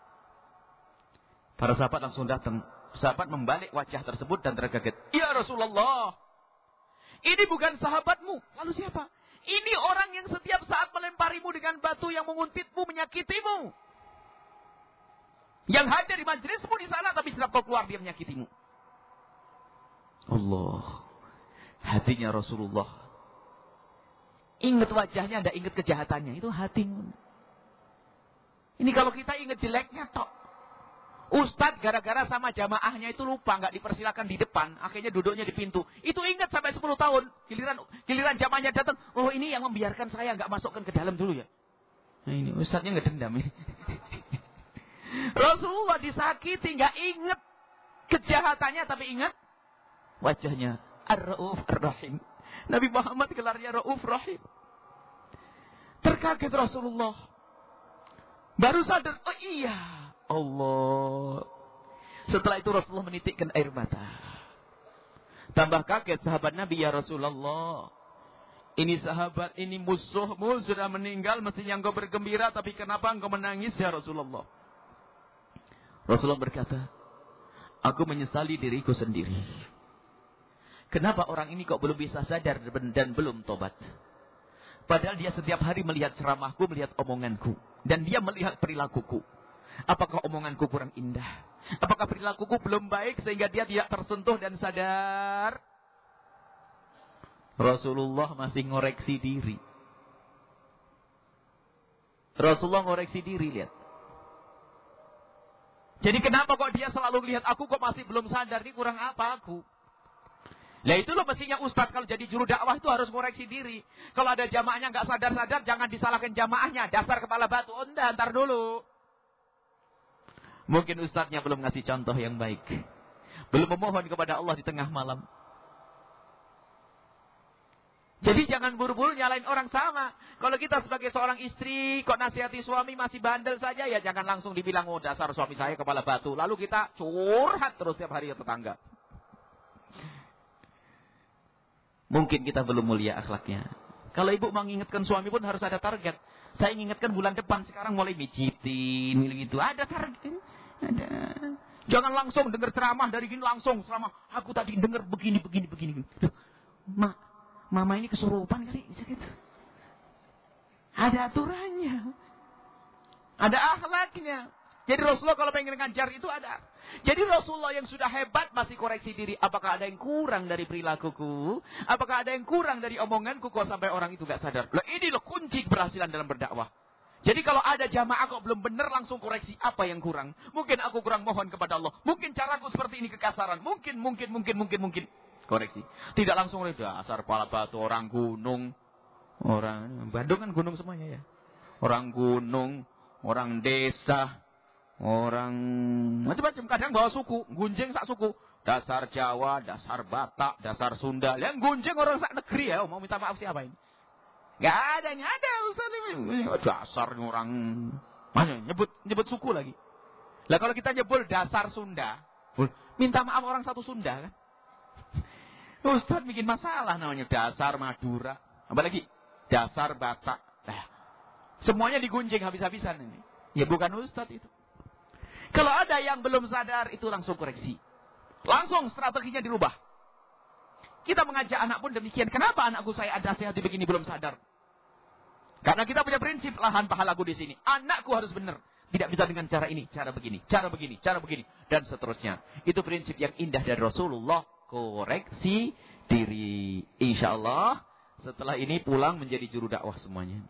Para sahabat langsung datang. Sahabat membalik wajah tersebut dan terkaget. Ya Rasulullah. Ini bukan sahabatmu. Lalu siapa? Ini orang yang setiap saat melemparimu dengan batu yang menguntitmu, menyakitimu. Yang hadir di majlismu di sana, tapi setelah kau keluar dia menyakitimu. Allah. Hatinya Rasulullah. Ingat wajahnya, tidak ingat kejahatannya. Itu hatimu. Ini kalau kita ingat jeleknya tok. Ustadz gara-gara sama jamaahnya itu lupa, nggak dipersilakan di depan, akhirnya duduknya di pintu. Itu ingat sampai 10 tahun. Giliran jamaahnya datang, oh ini yang membiarkan saya nggak masukkan ke dalam dulu ya. Nah ini ustadznya nggak dendam ini. Rasulullah disakiti, nggak ingat kejahatannya, tapi ingat wajahnya. Ar-Ra'uf Ar-Rahim. Nabi Muhammad gelarnya Ra'uf Rahim. Terkaget Rasulullah. Baru sadar, oh iya. Allah. Setelah itu Rasulullah menitikkan air mata. Tambah kaget sahabat Nabi, ya Rasulullah. Ini sahabat, ini musuhmu sudah meninggal, mestinya engkau bergembira, tapi kenapa engkau menangis ya Rasulullah? Rasulullah berkata, aku menyesali diriku sendiri. Kenapa orang ini kok belum bisa sadar dan belum tobat? Padahal dia setiap hari melihat ceramahku, melihat omonganku. Dan dia melihat perilakuku. Apakah omonganku kurang indah? Apakah perilakuku belum baik sehingga dia tidak tersentuh dan sadar? Rasulullah masih ngoreksi diri. Rasulullah ngoreksi diri, lihat. Jadi kenapa kok dia selalu lihat aku kok masih belum sadar, ini kurang apa aku? Lah itu loh mestinya Ustadz kalau jadi juru dakwah itu harus koreksi diri. Kalau ada jamaahnya nggak sadar-sadar, jangan disalahkan jamaahnya. Dasar kepala batu. Oh, ntar dulu. Mungkin Ustadznya belum ngasih contoh yang baik. Belum memohon kepada Allah di tengah malam. Jadi jangan buru-buru nyalain orang sama. Kalau kita sebagai seorang istri, kok nasihati suami masih bandel saja, ya jangan langsung dibilang, oh dasar suami saya kepala batu. Lalu kita curhat terus tiap hari ke tetangga. Mungkin kita belum mulia akhlaknya. Kalau ibu mengingatkan suami pun harus ada target. Saya ingatkan bulan depan, sekarang mulai mijitin, gitu. Ada target. Ada. Jangan langsung dengar ceramah dari gini, langsung ceramah. Aku tadi dengar begini. Loh, mama ini kesurupan kali. Gitu. Ada aturannya. Ada akhlaknya. Jadi Rasulullah kalau pengen ngajar itu ada. Jadi Rasulullah yang sudah hebat masih koreksi diri. Apakah ada yang kurang dari perilakuku? Apakah ada yang kurang dari omonganku kok sampai orang itu gak sadar? Loh ini loh kunci keberhasilan dalam berdakwah. Jadi kalau ada jamaah kok belum benar langsung koreksi apa yang kurang. Mungkin aku kurang mohon kepada Allah. Mungkin caraku seperti ini kekasaran. Mungkin. Koreksi. Tidak langsung dasar kepala batu orang gunung. Orang Bandung kan gunung semuanya ya. Orang gunung, orang desa. Orang macam-macam, kadang bawa suku, gunjing sak suku. Dasar Jawa, dasar Batak, dasar Sunda. Yang gunjing orang sak negeri ya, mau minta maaf siapa ini? Gak ada, Ustaz ini. Dasar orang mana nyebut suku lagi. Lah kalau kita nyebut dasar Sunda, minta maaf orang satu Sunda kan? Ustaz bikin masalah namanya dasar Madura. Apalagi dasar Batak. Nah, semuanya digunjing habis-habisan ini. Ya bukan Ustaz itu. Kalau ada yang belum sadar, itu langsung koreksi. Langsung strateginya dirubah. Kita mengajak anak pun demikian. Kenapa anakku saya ada sehat begini belum sadar? Karena kita punya prinsip lahan pahalaku di sini. Anakku harus benar. Tidak bisa dengan cara ini, cara begini, dan seterusnya. Itu prinsip yang indah dari Rasulullah. Koreksi diri. Insya Allah setelah ini pulang menjadi juru dakwah semuanya.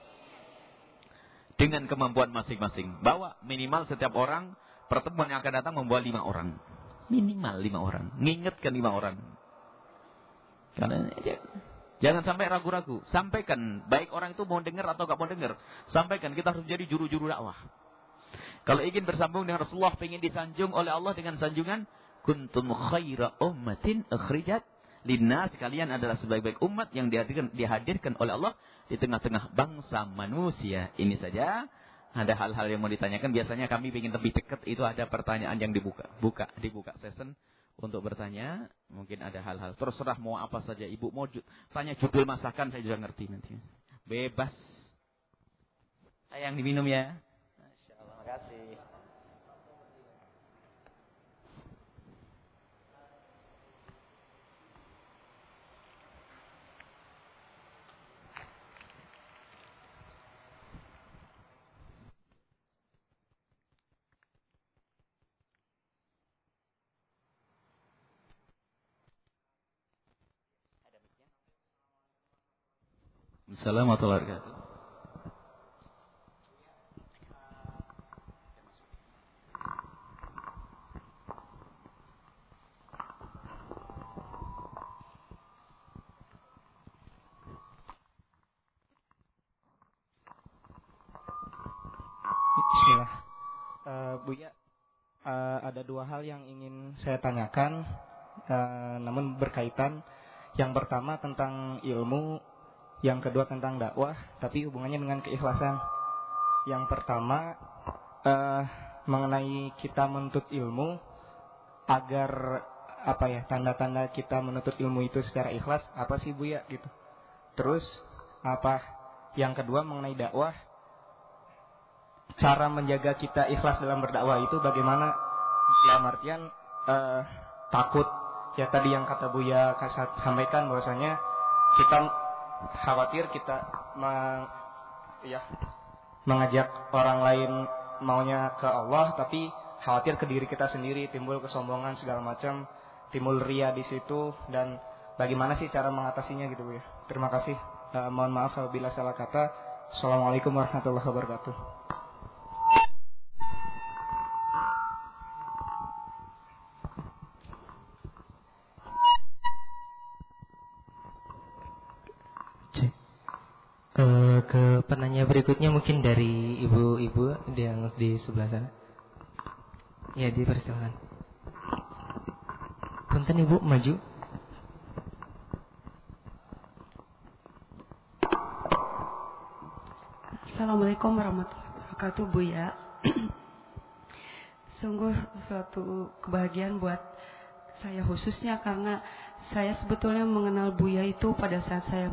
Dengan kemampuan masing-masing. Bawa minimal setiap orang, pertemuan yang akan datang membawa 5 orang. Minimal 5 orang. Ngingetkan 5 orang. Karena jangan sampai ragu-ragu. Sampaikan. Baik orang itu mau dengar atau gak mau dengar. Sampaikan. Kita harus menjadi juru-juru dakwah. Kalau ingin bersambung dengan Rasulullah, pengen disanjung oleh Allah dengan sanjungan. Kuntum khaira ummatin akhrijat linnas. Kalian adalah sebaik-baik umat yang dihadirkan oleh Allah di tengah-tengah bangsa manusia. Ini saja. Ada hal-hal yang mau ditanyakan. Biasanya kami ingin lebih dekat. Itu ada pertanyaan yang dibuka session untuk bertanya. Mungkin ada hal-hal. Terserah mau apa saja. Ibu mau tanya judul masakan, saya juga ngerti nanti. Bebas. Yang diminum ya. Masya Allah, makasih. Assalamualaikum warahmatullahi wabarakatuh. Bismillah. Buya, ada 2 hal yang ingin saya tanyakan, namun berkaitan. Yang pertama tentang ilmu, yang kedua tentang dakwah, tapi hubungannya dengan keikhlasan. Yang pertama mengenai kita menuntut ilmu, agar tanda-tanda kita menuntut ilmu itu secara ikhlas apa sih Buya gitu. Terus yang kedua mengenai dakwah, cara menjaga kita ikhlas dalam berdakwah itu bagaimana? Dalam artian takut ya, tadi yang kata Buya sampaikan bahwasanya kita khawatir kita mengajak orang lain maunya ke Allah, tapi khawatir ke diri kita sendiri, timbul kesombongan segala macam, timbul ria di situ. Dan bagaimana sih cara mengatasinya gitu Bu ya? Terima kasih. Mohon maaf apabila salah kata. Assalamualaikum warahmatullahi wabarakatuh. Penanya berikutnya mungkin dari ibu-ibu yang di sebelah sana. Ya, dipersilakan. Punten Ibu, maju. Assalamualaikum warahmatullahi wabarakatuh, Buya. Sungguh suatu kebahagiaan buat saya khususnya karena saya sebetulnya mengenal Buya itu pada saat saya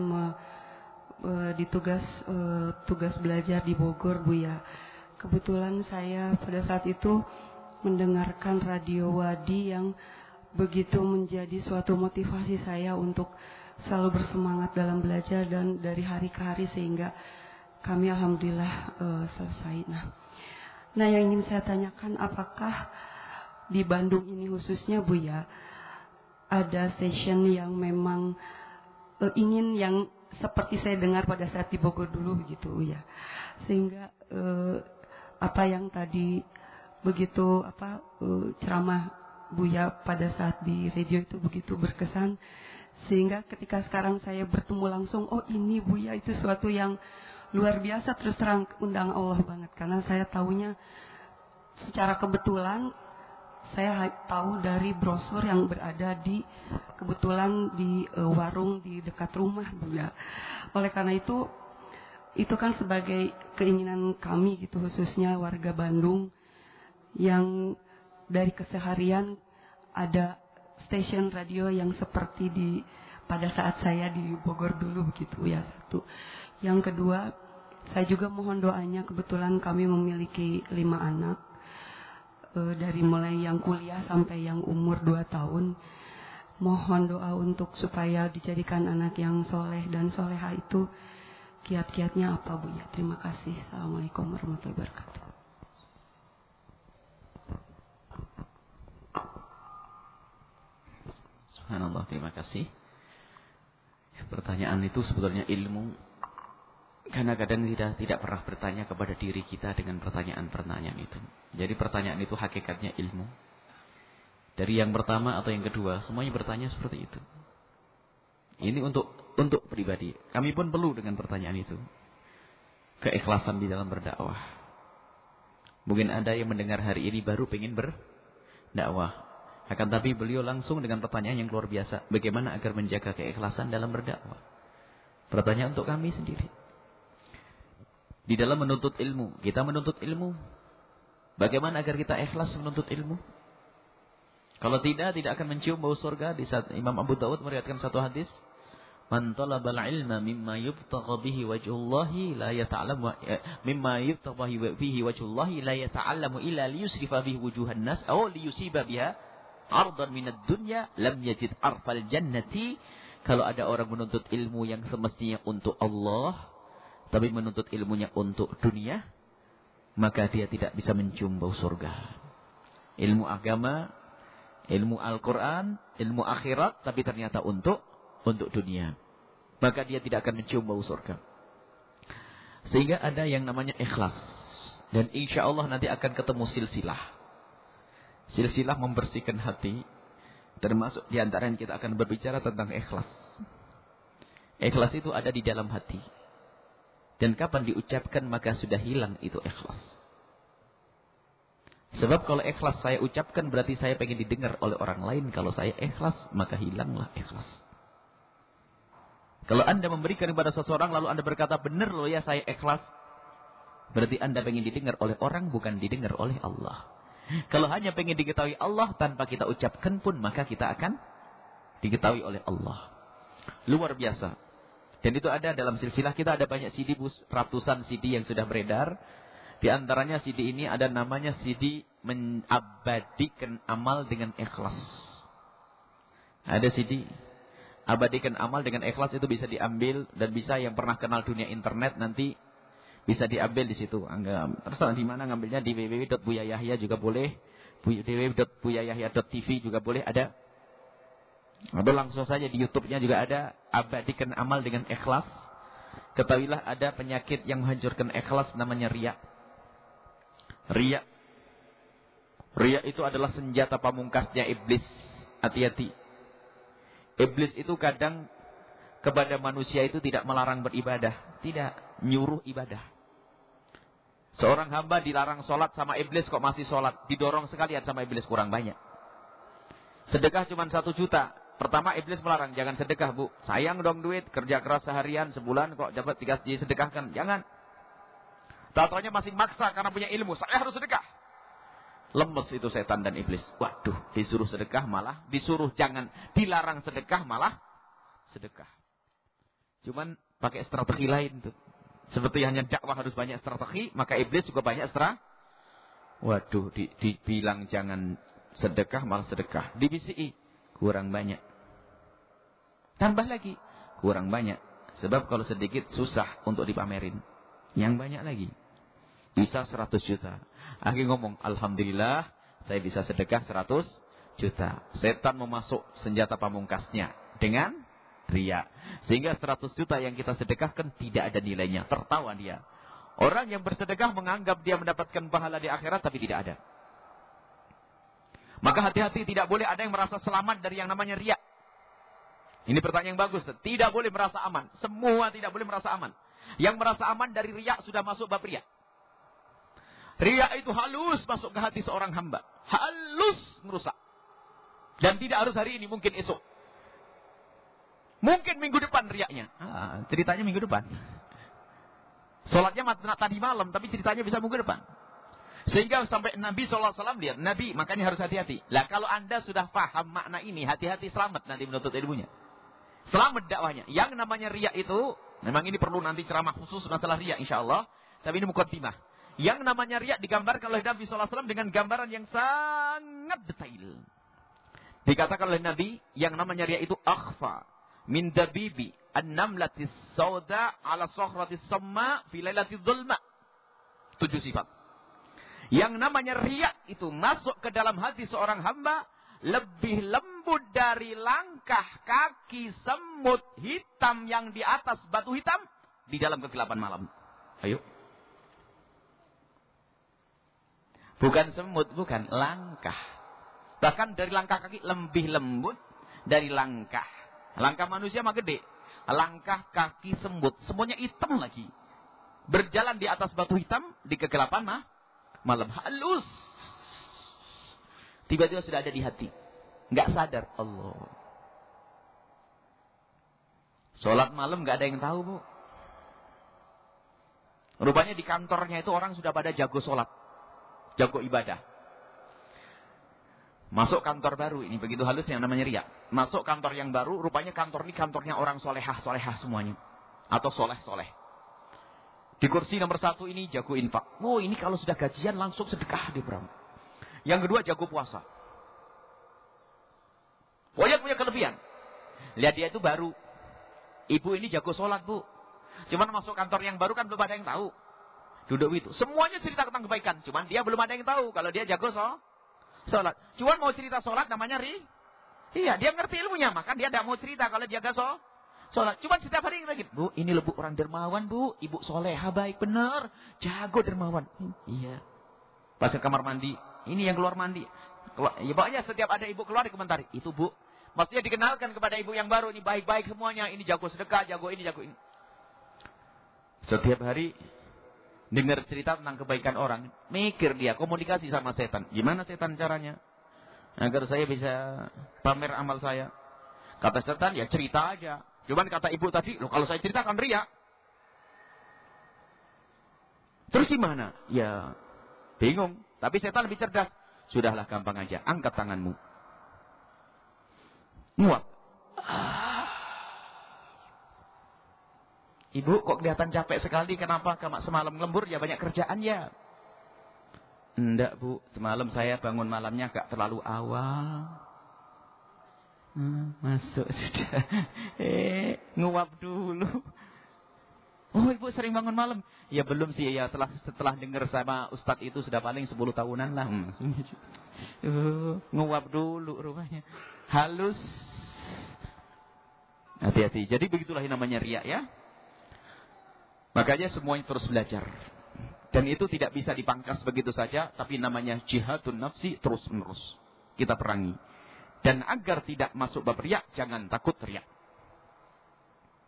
tugas belajar di Bogor, Buya. Kebetulan saya pada saat itu mendengarkan Radio Wadi yang begitu menjadi suatu motivasi saya untuk selalu bersemangat dalam belajar dan dari hari ke hari sehingga kami alhamdulillah selesai. Nah, yang ingin saya tanyakan, apakah di Bandung ini khususnya, Buya, ada station yang memang ingin yang seperti saya dengar pada saat di Bogor dulu begitu, Buya, sehingga apa yang tadi begitu ceramah Buya pada saat di radio itu begitu berkesan, sehingga ketika sekarang saya bertemu langsung, oh ini Buya itu suatu yang luar biasa, terus terang undang Allah banget. Karena saya tahunya secara kebetulan, saya tahu dari brosur yang berada kebetulan di warung di dekat rumah, Buya. Oleh karena itu kan sebagai keinginan kami gitu, khususnya warga Bandung yang dari keseharian ada stasiun radio yang seperti pada saat saya di Bogor dulu begitu ya, satu. Yang kedua, saya juga mohon doanya, kebetulan kami memiliki 5 anak, dari mulai yang kuliah sampai yang umur 2 tahun. Mohon doa untuk supaya dijadikan anak yang soleh dan soleha. Itu kiat-kiatnya apa, Bu ya? Terima kasih. Assalamualaikum warahmatullahi wabarakatuh. Subhanallah, terima kasih. Pertanyaan itu sebetulnya ilmu. Karena kadang kita tidak pernah bertanya kepada diri kita dengan pertanyaan-pertanyaan itu. Jadi pertanyaan itu hakikatnya ilmu. Dari yang pertama atau yang kedua, semuanya bertanya seperti itu. Ini untuk pribadi. Kami pun perlu dengan pertanyaan itu. Keikhlasan di dalam berdakwah. Mungkin ada yang mendengar hari ini baru pengen berdakwah. Akan tapi beliau langsung dengan pertanyaan yang luar biasa. Bagaimana agar menjaga keikhlasan dalam berdakwah? Pertanyaan untuk kami sendiri. Di dalam menuntut ilmu, kita menuntut ilmu. Bagaimana agar kita ikhlas menuntut ilmu? Kalau tidak akan mencium bau surga. Di saat Imam Abu Dawud meriwayatkan satu hadis, man talabal ilma mimma yubtagha bihi wajhullahi la yata'allamu mimma yubtagha bihi wajhullahi la yata'allamu illa liyusrifa bihi wujuhan nas aw liyusiba biha ardan minad dunya lam yajid arfal jannati. Kalau ada orang menuntut ilmu yang semestinya untuk Allah, tapi menuntut ilmunya untuk dunia, maka dia tidak bisa mencium bau surga. Ilmu agama, ilmu Al-Quran, ilmu akhirat, tapi ternyata untuk dunia. Maka dia tidak akan mencium bau surga. Sehingga ada yang namanya ikhlas. Dan insya Allah nanti akan ketemu silsilah. Silsilah membersihkan hati. Termasuk diantaranya kita akan berbicara tentang ikhlas. Ikhlas itu ada di dalam hati. Dan kapan diucapkan maka sudah hilang itu ikhlas. Sebab kalau ikhlas saya ucapkan berarti saya pengen didengar oleh orang lain. Kalau saya ikhlas maka hilanglah ikhlas. Kalau Anda memberikan kepada seseorang lalu Anda berkata benar loh ya saya ikhlas, berarti Anda pengen didengar oleh orang, bukan didengar oleh Allah. Kalau hanya pengen diketahui Allah tanpa kita ucapkan pun maka kita akan diketahui oleh Allah. Luar biasa. Dan itu ada dalam silsilah kita, ada banyak CD, ratusan CD yang sudah beredar. Di antaranya CD ini ada namanya CD mengabadikan amal dengan ikhlas. Ada CD abadikan amal dengan ikhlas, itu bisa diambil dan bisa yang pernah kenal dunia internet nanti bisa diambil di situ. Terserah di mana ngambilnya, di www.buyayahya juga boleh, www.buyayahya.tv juga boleh ada. Atau langsung saja di YouTube-nya juga ada, abadikan amal dengan ikhlas. Ketahuilah ada penyakit yang menghancurkan ikhlas namanya riya. Riya itu adalah senjata pamungkasnya iblis. Hati-hati. Iblis itu kadang kepada manusia itu tidak melarang beribadah. Tidak, nyuruh ibadah. Seorang hamba dilarang sholat sama iblis kok masih sholat. Didorong sekalian sama iblis, kurang banyak. Sedekah cuma 1 juta. Pertama iblis melarang, jangan sedekah bu. Sayang dong duit, kerja keras seharian, sebulan kok dapat 3 disedekahkan. Jangan. Tatonya masih maksa karena punya ilmu. Saya harus sedekah. Lemes itu setan dan iblis. Waduh, disuruh sedekah malah. Disuruh jangan. Dilarang sedekah malah sedekah. Cuman pakai strategi lain tuh. Seperti hanya dakwah harus banyak strategi. Maka iblis juga banyak strategi. Waduh, dibilang jangan sedekah malah sedekah. Dibisiki. Kurang banyak. Tambah lagi. Kurang banyak. Sebab kalau sedikit susah untuk dipamerin. Yang banyak lagi. Bisa 100 juta. Akhirnya ngomong, alhamdulillah saya bisa sedekah 100 juta. Setan memasuk senjata pamungkasnya dengan riya. Sehingga 100 juta yang kita sedekahkan tidak ada nilainya. Tertawa dia. Orang yang bersedekah menganggap dia mendapatkan pahala di akhirat tapi tidak ada. Maka hati-hati, tidak boleh ada yang merasa selamat dari yang namanya riya. Ini pertanyaan yang bagus. Tidak boleh merasa aman. Semua tidak boleh merasa aman. Yang merasa aman dari riya sudah masuk bab riya. Riya itu halus masuk ke hati seorang hamba. Halus merusak. Dan tidak harus hari ini, mungkin esok. Mungkin minggu depan riyanya. Ceritanya minggu depan. Sholatnya tadi malam, tapi ceritanya bisa minggu depan. Sehingga sampai Nabi SAW lihat. Nabi, makanya harus hati-hati. Lah kalau anda sudah paham makna ini, hati-hati, selamat nanti menuntut ilmunya. Selamat dakwahnya. Yang namanya riya itu, memang ini perlu nanti ceramah khusus masalah riya insyaAllah. Tapi ini muqaddimah. Yang namanya riya digambarkan oleh Nabi SAW dengan gambaran yang sangat detail. Dikatakan oleh Nabi, yang namanya riya itu akhfa min dabibi an-namlatis sauda ala sohratis samma fi lailatil dhulma. 7 sifat. Yang namanya riya itu masuk ke dalam hati seorang hamba lebih lembut dari langkah kaki semut hitam yang di atas batu hitam di dalam kegelapan malam. Ayo. Bukan semut, bukan langkah. Bahkan dari langkah kaki lebih lembut dari langkah. Langkah manusia mah gede. Langkah kaki semut, semuanya hitam lagi. Berjalan di atas batu hitam di kegelapan malam. Halus. Tiba-tiba sudah ada di hati. Nggak sadar. Allah. Sholat malam nggak ada yang tahu, bu. Rupanya di kantornya itu orang sudah pada jago sholat. Jago ibadah. Masuk kantor baru. Ini begitu halus yang namanya riya. Masuk kantor yang baru. Rupanya kantor ini kantornya orang solehah semuanya. Atau soleh. Di kursi nomor 1 ini jago infak. Oh, ini kalau sudah gajian langsung sedekah di Bram. Yang kedua jago puasa. Pokoknya punya kelebihan. Lihat dia itu baru. Ibu ini jago sholat, bu. Cuman masuk kantor yang baru kan belum ada yang tahu. Duduk itu. Semuanya cerita tentang kebaikan. Cuman dia belum ada yang tahu kalau dia jago sholat. Cuman mau cerita sholat namanya iya, dia ngerti ilmunya. Maka dia tidak mau cerita kalau dia jago sholat. Cuman setiap hari lagi. Bu, ini loh bu, orang dermawan bu. Ibu soleha baik bener. Jago dermawan. Iya. Pas ke kamar mandi. Ini yang keluar mandi. Ya pokoknya setiap ada ibu keluar dikomentari. Itu bu. Maksudnya dikenalkan kepada ibu yang baru. Ini baik-baik semuanya. Ini jago sedekah, jago ini, jago ini. Setiap hari dengar cerita tentang kebaikan orang. Mikir dia, komunikasi sama setan. Gimana setan caranya? Agar saya bisa pamer amal saya. Kata setan, ya cerita aja. Cuman kata ibu tadi, loh kalau saya ceritakan riya. Terus gimana? Ya, bingung. Tapi setan lebih cerdas. Sudahlah gampang aja. Angkat tanganmu. Muak. Ibu kok kelihatan capek sekali. Kenapa? Semalam lembur ya banyak kerjaan ya. Enggak bu. Semalam saya bangun malamnya agak terlalu awal. Masuk sudah. Nguap dulu. Oh ibu sering bangun malam. Ya belum sih ya. Setelah dengar sama ustadz itu sudah paling 10 tahunan lah. Nguap dulu rupanya. Halus. Hati-hati. Jadi begitulah yang namanya riya ya. Makanya semuanya terus belajar. Dan itu tidak bisa dipangkas begitu saja. Tapi namanya jihadun nafsi terus menerus. Kita perangi. Dan agar tidak masuk bab riya, jangan takut riya.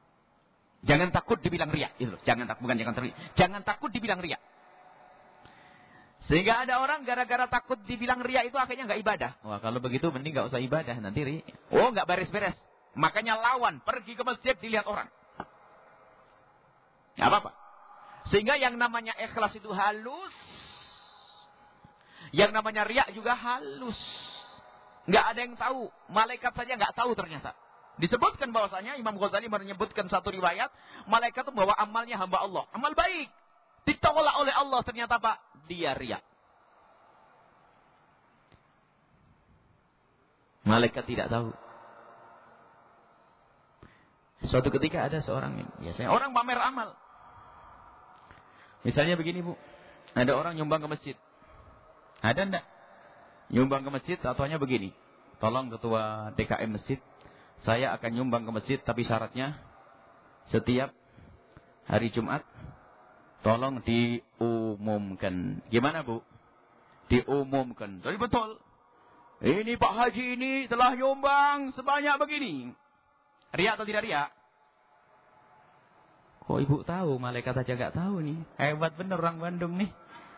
Jangan takut dibilang riya. Jangan takut dibilang riya. Sehingga ada orang gara-gara takut dibilang riya itu akhirnya nggak ibadah. Wah, kalau begitu mending nggak usah ibadah, nanti riya. Oh, nggak beres-beres. Makanya lawan, pergi ke masjid dilihat orang. Nggak apa-apa. Sehingga yang namanya ikhlas itu halus. Yang namanya riya juga halus. Nggak ada yang tahu. Malaikat saja nggak tahu ternyata. Disebutkan bahwasanya Imam Ghazali menyebutkan satu riwayat. Malaikat itu bahwa amalnya hamba Allah. Amal baik. Ditolak oleh Allah. Ternyata Pak, dia riya. Malaikat tidak tahu. Suatu ketika ada seorang, biasanya orang pamer amal. Misalnya begini Bu. Ada orang nyumbang ke masjid. Ada enggak? Nyumbang ke masjid, tatonya begini. Tolong ketua DKM masjid. Saya akan nyumbang ke masjid, tapi syaratnya setiap hari Jumat tolong diumumkan. Gimana Bu? Diumumkan. Jadi betul. Ini Pak Haji ini telah nyumbang sebanyak begini. Riya atau tidak riya? Kok Ibu tahu? Malaikat aja nggak tahu nih. Hebat bener orang Bandung nih.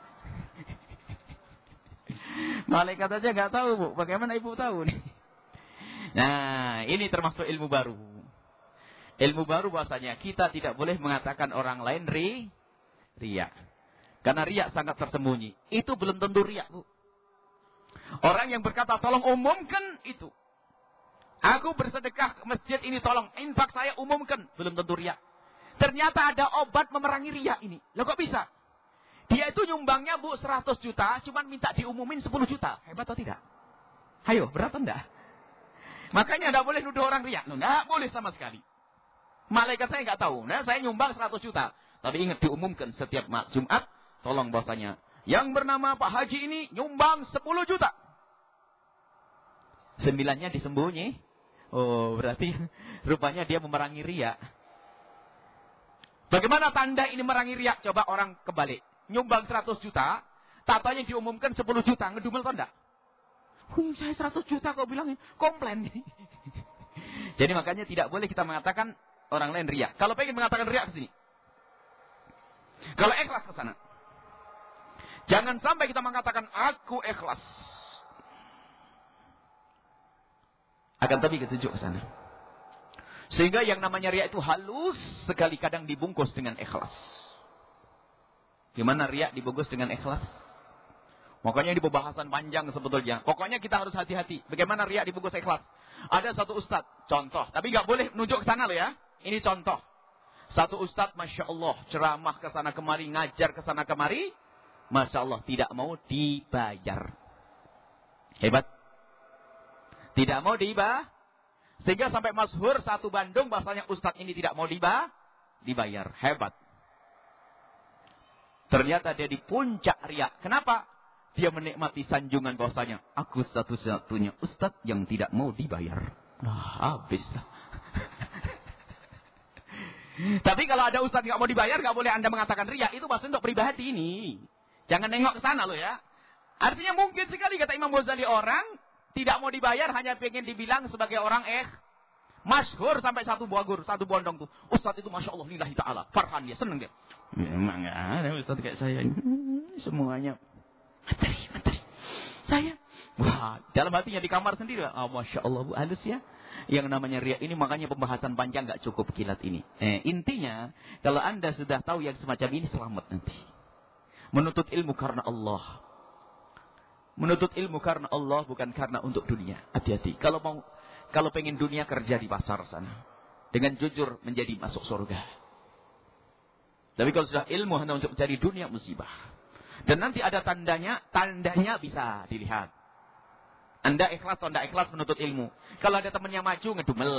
Malaikat aja nggak tahu Bu. Bagaimana Ibu tahu nih? Nah, ini termasuk ilmu baru. Ilmu baru bahasanya kita tidak boleh mengatakan orang lain riya. Karena riya sangat tersembunyi. Itu belum tentu riya Bu. Orang yang berkata tolong umumkan itu. Aku bersedekah ke masjid ini tolong. Infak saya umumkan. Belum tentu riya. Ternyata ada obat memerangi riya ini. Loh kok bisa? Dia itu nyumbangnya Bu 100 juta. Cuman minta diumumin 10 juta. Hebat atau tidak? Ayo, berat atau enggak? Makanya tidak boleh nuduh orang riya. Tidak boleh sama sekali. Malaikat saya nggak tahu. Nah, saya nyumbang 100 juta. Tapi ingat diumumkan setiap Jumat. Tolong bahasanya. Yang bernama Pak Haji ini nyumbang 10 juta. 9-nya disembunyi. Oh, berarti rupanya dia memerangi riya. Bagaimana tanda ini memerangi riya? Coba orang kebalik. Nyumbang 100 juta. Tatanya diumumkan 10 juta. Ngedumel atau enggak? Saya 100 juta kok bilangin. Komplain. Jadi makanya tidak boleh kita mengatakan orang lain riya. Kalau pengen mengatakan riya ke sini. Kalau ikhlas ke sana. Jangan sampai kita mengatakan aku ikhlas. Akan tapi ketujuh ke sana. Sehingga yang namanya riya itu halus sekali kadang dibungkus dengan ikhlas. Gimana riya dibungkus dengan ikhlas? Makanya ini pembahasan panjang sebetulnya. Pokoknya kita harus hati-hati. Bagaimana riya dibungkus ikhlas? Ada satu ustadz, contoh. Tapi nggak boleh nunjuk ke sana loh ya. Ini contoh. Satu ustadz, Masya Allah, ceramah ke sana kemari, ngajar ke sana kemari. Masya Allah, tidak mau dibayar. Hebat. Tidak mau dibayar. Sehingga sampai masyhur satu Bandung, bahasanya ustadz ini tidak mau dibayar. Hebat. Ternyata dia di puncak riya. Kenapa? Dia menikmati sanjungan bahasanya. Aku satu-satunya ustadz yang tidak mau dibayar. Nah, habis. Tapi kalau ada ustadz nggak mau dibayar, nggak boleh Anda mengatakan riya. Itu maksudnya untuk pribadi ini. Jangan nengok ke sana loh ya. Artinya mungkin sekali kata Imam Ghazali orang tidak mau dibayar hanya pengen dibilang sebagai orang masyhur sampai satu bondong tuh. Ustadz itu Masya Allah lillahi ta'ala. Farhan dia, seneng dia. Memang nggak ada ustadz kayak saya. Semuanya. Materi. Saya. Wah, dalam hatinya di kamar sendiri. Oh, Masya Allah Bu, halus ya. Yang namanya riya ini makanya pembahasan panjang nggak cukup kilat ini. Intinya, kalau Anda sudah tahu yang semacam ini selamat nanti. Menuntut ilmu karena Allah. Menuntut ilmu karena Allah bukan karena untuk dunia. Hati-hati. Kalau pengen dunia kerja di pasar sana. Dengan jujur menjadi masuk surga. Tapi kalau sudah ilmu hanya untuk mencari dunia musibah. Dan nanti ada tandanya bisa dilihat. Anda ikhlas atau tidak ikhlas menuntut ilmu. Kalau ada temannya maju, ngedumel.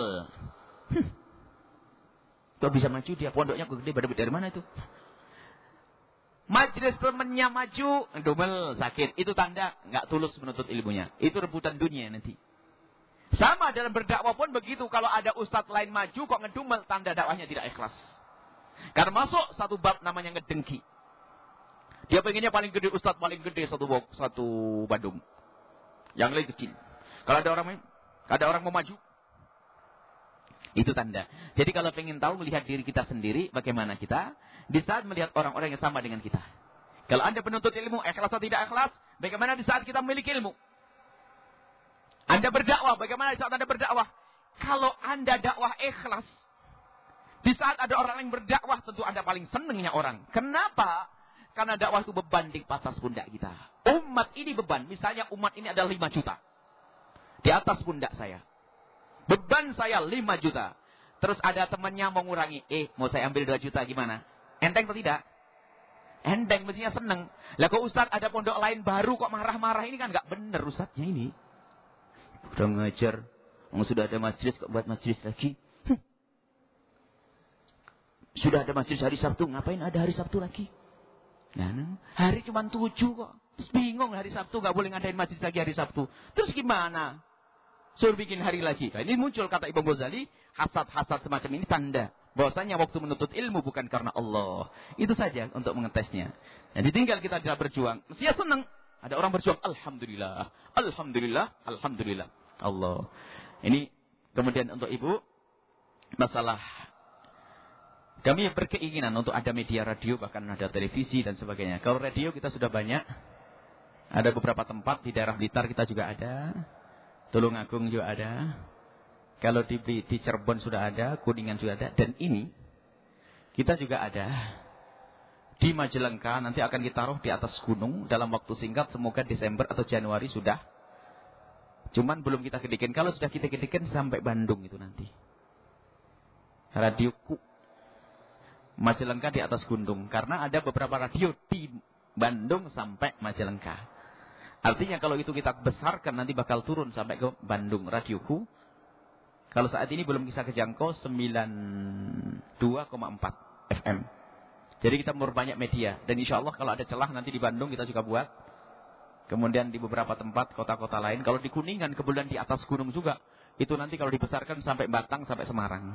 Kok bisa maju dia? Pondoknya kok gede, dari mana itu? Majelis temannya maju, ngedumel, sakit. Itu tanda nggak tulus menuntut ilmunya. Itu rebutan dunia nanti. Sama dalam berdakwah pun begitu. Kalau ada ustadz lain maju, kok ngedumel, tanda dakwahnya tidak ikhlas. Karena masuk satu bab namanya ngedengki. Dia pengennya paling gede, ustadz paling gede satu Bandung. Yang lain kecil. Kalau ada orang mau maju, Itu tanda. Jadi kalau pengen tahu melihat diri kita sendiri, bagaimana kita di saat melihat orang-orang yang sama dengan kita. Kalau Anda penuntut ilmu, ikhlas atau tidak ikhlas, bagaimana di saat kita memiliki ilmu? Anda berdakwah, bagaimana di saat Anda berdakwah? Kalau Anda dakwah ikhlas, di saat ada orang yang berdakwah, tentu Anda paling senangnya orang. Kenapa? Karena dakwah itu beban di atas pundak kita. Umat ini beban. Misalnya umat ini adalah 5 juta. Di atas pundak saya. Beban saya 5 juta. Terus ada temannya mau ngurangi. Mau saya ambil 2 juta gimana? Enteng atau tidak? Enteng, mestinya seneng. Lah kok Ustaz ada pondok lain baru kok marah-marah, ini kan nggak bener Ustaznya ini. Udah ngajar. Sudah ada majelis kok buat majelis lagi. Sudah ada majelis hari Sabtu, ngapain ada hari Sabtu lagi? Nah, hari cuma 7 kok. Terus bingung hari Sabtu nggak boleh ngadain majelis lagi hari Sabtu. Terus gimana? Suruh bikin hari lagi. Nah, ini muncul kata Imam Ghazali, hasad-hasad semacam ini tanda bahwasanya waktu menuntut ilmu bukan karena Allah. Itu saja untuk mengetesnya. Jadi tinggal kita tidak berjuang. Mestinya senang. Ada orang berjuang. Alhamdulillah. Alhamdulillah. Alhamdulillah. Allah. Ini kemudian untuk ibu. Masalah. Kami berkeinginan untuk ada media radio. Bahkan ada televisi dan sebagainya. Kalau radio kita sudah banyak. Ada beberapa tempat. Di daerah Blitar kita juga ada. Tulungagung juga ada. Kalau di Cirebon sudah ada, Kuningan juga ada. Dan ini, kita juga ada. Di Majalengka, nanti akan kita taruh di atas gunung. Dalam waktu singkat, semoga Desember atau Januari sudah. Cuman belum kita gedekan. Kalau sudah kita gedekan, sampai Bandung itu nanti. Radioku. Majalengka di atas gunung. Karena ada beberapa radio di Bandung sampai Majalengka. Artinya kalau itu kita besarkan, nanti bakal turun sampai ke Bandung. Radioku. Kalau saat ini belum bisa kejangkau 92,4 FM. Jadi kita memperbanyak media. Dan insya Allah kalau ada celah nanti di Bandung kita juga buat. Kemudian di beberapa tempat, kota-kota lain. Kalau di Kuningan, kemudian di atas gunung juga. Itu nanti kalau dibesarkan sampai Batang, sampai Semarang.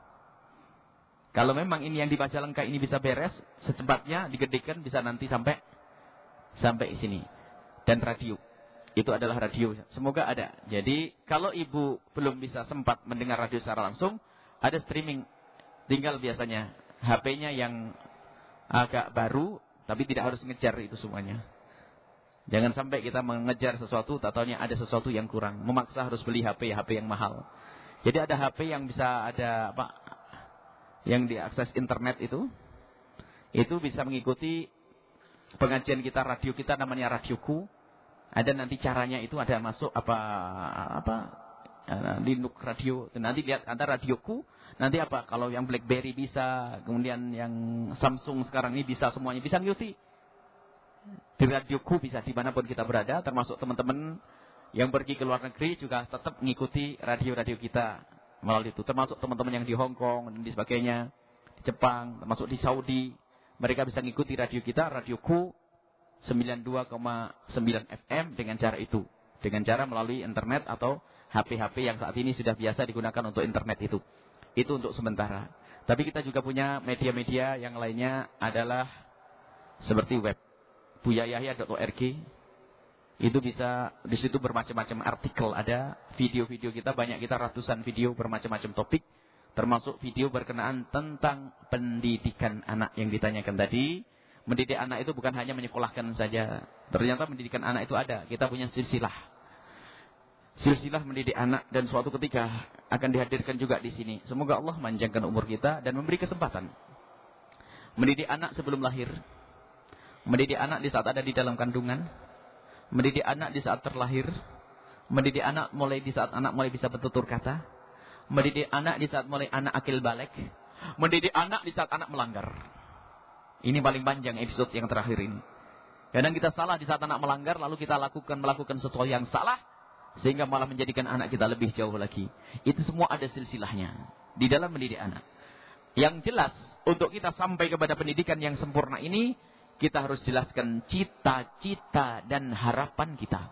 Kalau memang ini yang di Majalengka ini bisa beres, secepatnya digedekan bisa nanti sampai sini. Dan radio. Itu adalah radio. Semoga ada. Jadi kalau ibu belum bisa sempat mendengar radio secara langsung, ada streaming. Tinggal biasanya HP-nya yang agak baru, tapi tidak harus ngejar itu semuanya. Jangan sampai kita mengejar sesuatu, taunya ada sesuatu yang kurang. Memaksa harus beli HP yang mahal. Jadi ada HP yang bisa ada apa? Yang diakses internet itu bisa mengikuti pengajian kita, radio kita namanya Radioku. Ada nanti caranya itu ada masuk Linux radio. Nanti lihat ada Radioku. Nanti apa? Kalau yang BlackBerry bisa, kemudian yang Samsung sekarang ini bisa semuanya bisa ngikuti. Di Radioku bisa dimanapun kita berada, termasuk teman-teman yang pergi ke luar negeri juga tetap mengikuti radio-radio kita melalui itu. Termasuk teman-teman yang di Hong Kong dan di sebagainya, di Jepang, termasuk di Saudi, mereka bisa mengikuti radio kita, Radioku. 92,9 FM dengan cara itu. Dengan cara melalui internet atau HP-HP yang saat ini sudah biasa digunakan untuk internet itu. Itu untuk sementara. Tapi kita juga punya media-media yang lainnya adalah seperti web. buyayahya.org. Itu bisa, di situ bermacam-macam artikel ada. Video-video kita banyak, kita ratusan video bermacam-macam topik. Termasuk video berkenaan tentang pendidikan anak yang ditanyakan tadi. Mendidik anak itu bukan hanya menyekolahkan saja. Ternyata pendidikan anak itu ada. Kita punya silsilah. Silsilah mendidik anak. Dan suatu ketika akan dihadirkan juga di sini. Semoga Allah manjangkan umur kita dan memberi kesempatan. Mendidik anak sebelum lahir. Mendidik anak di saat ada di dalam kandungan. Mendidik anak di saat terlahir. Mendidik anak mulai di saat anak mulai bisa bertutur kata. Mendidik anak di saat mulai anak akil balik. Mendidik anak di saat anak melanggar. Ini paling panjang episode yang terakhir ini. Kadang kita salah di saat anak melanggar, lalu kita melakukan sesuatu yang salah, sehingga malah menjadikan anak kita lebih jauh lagi. Itu semua ada silsilahnya di dalam mendidik anak. Yang jelas, untuk kita sampai kepada pendidikan yang sempurna ini, kita harus jelaskan cita-cita dan harapan kita.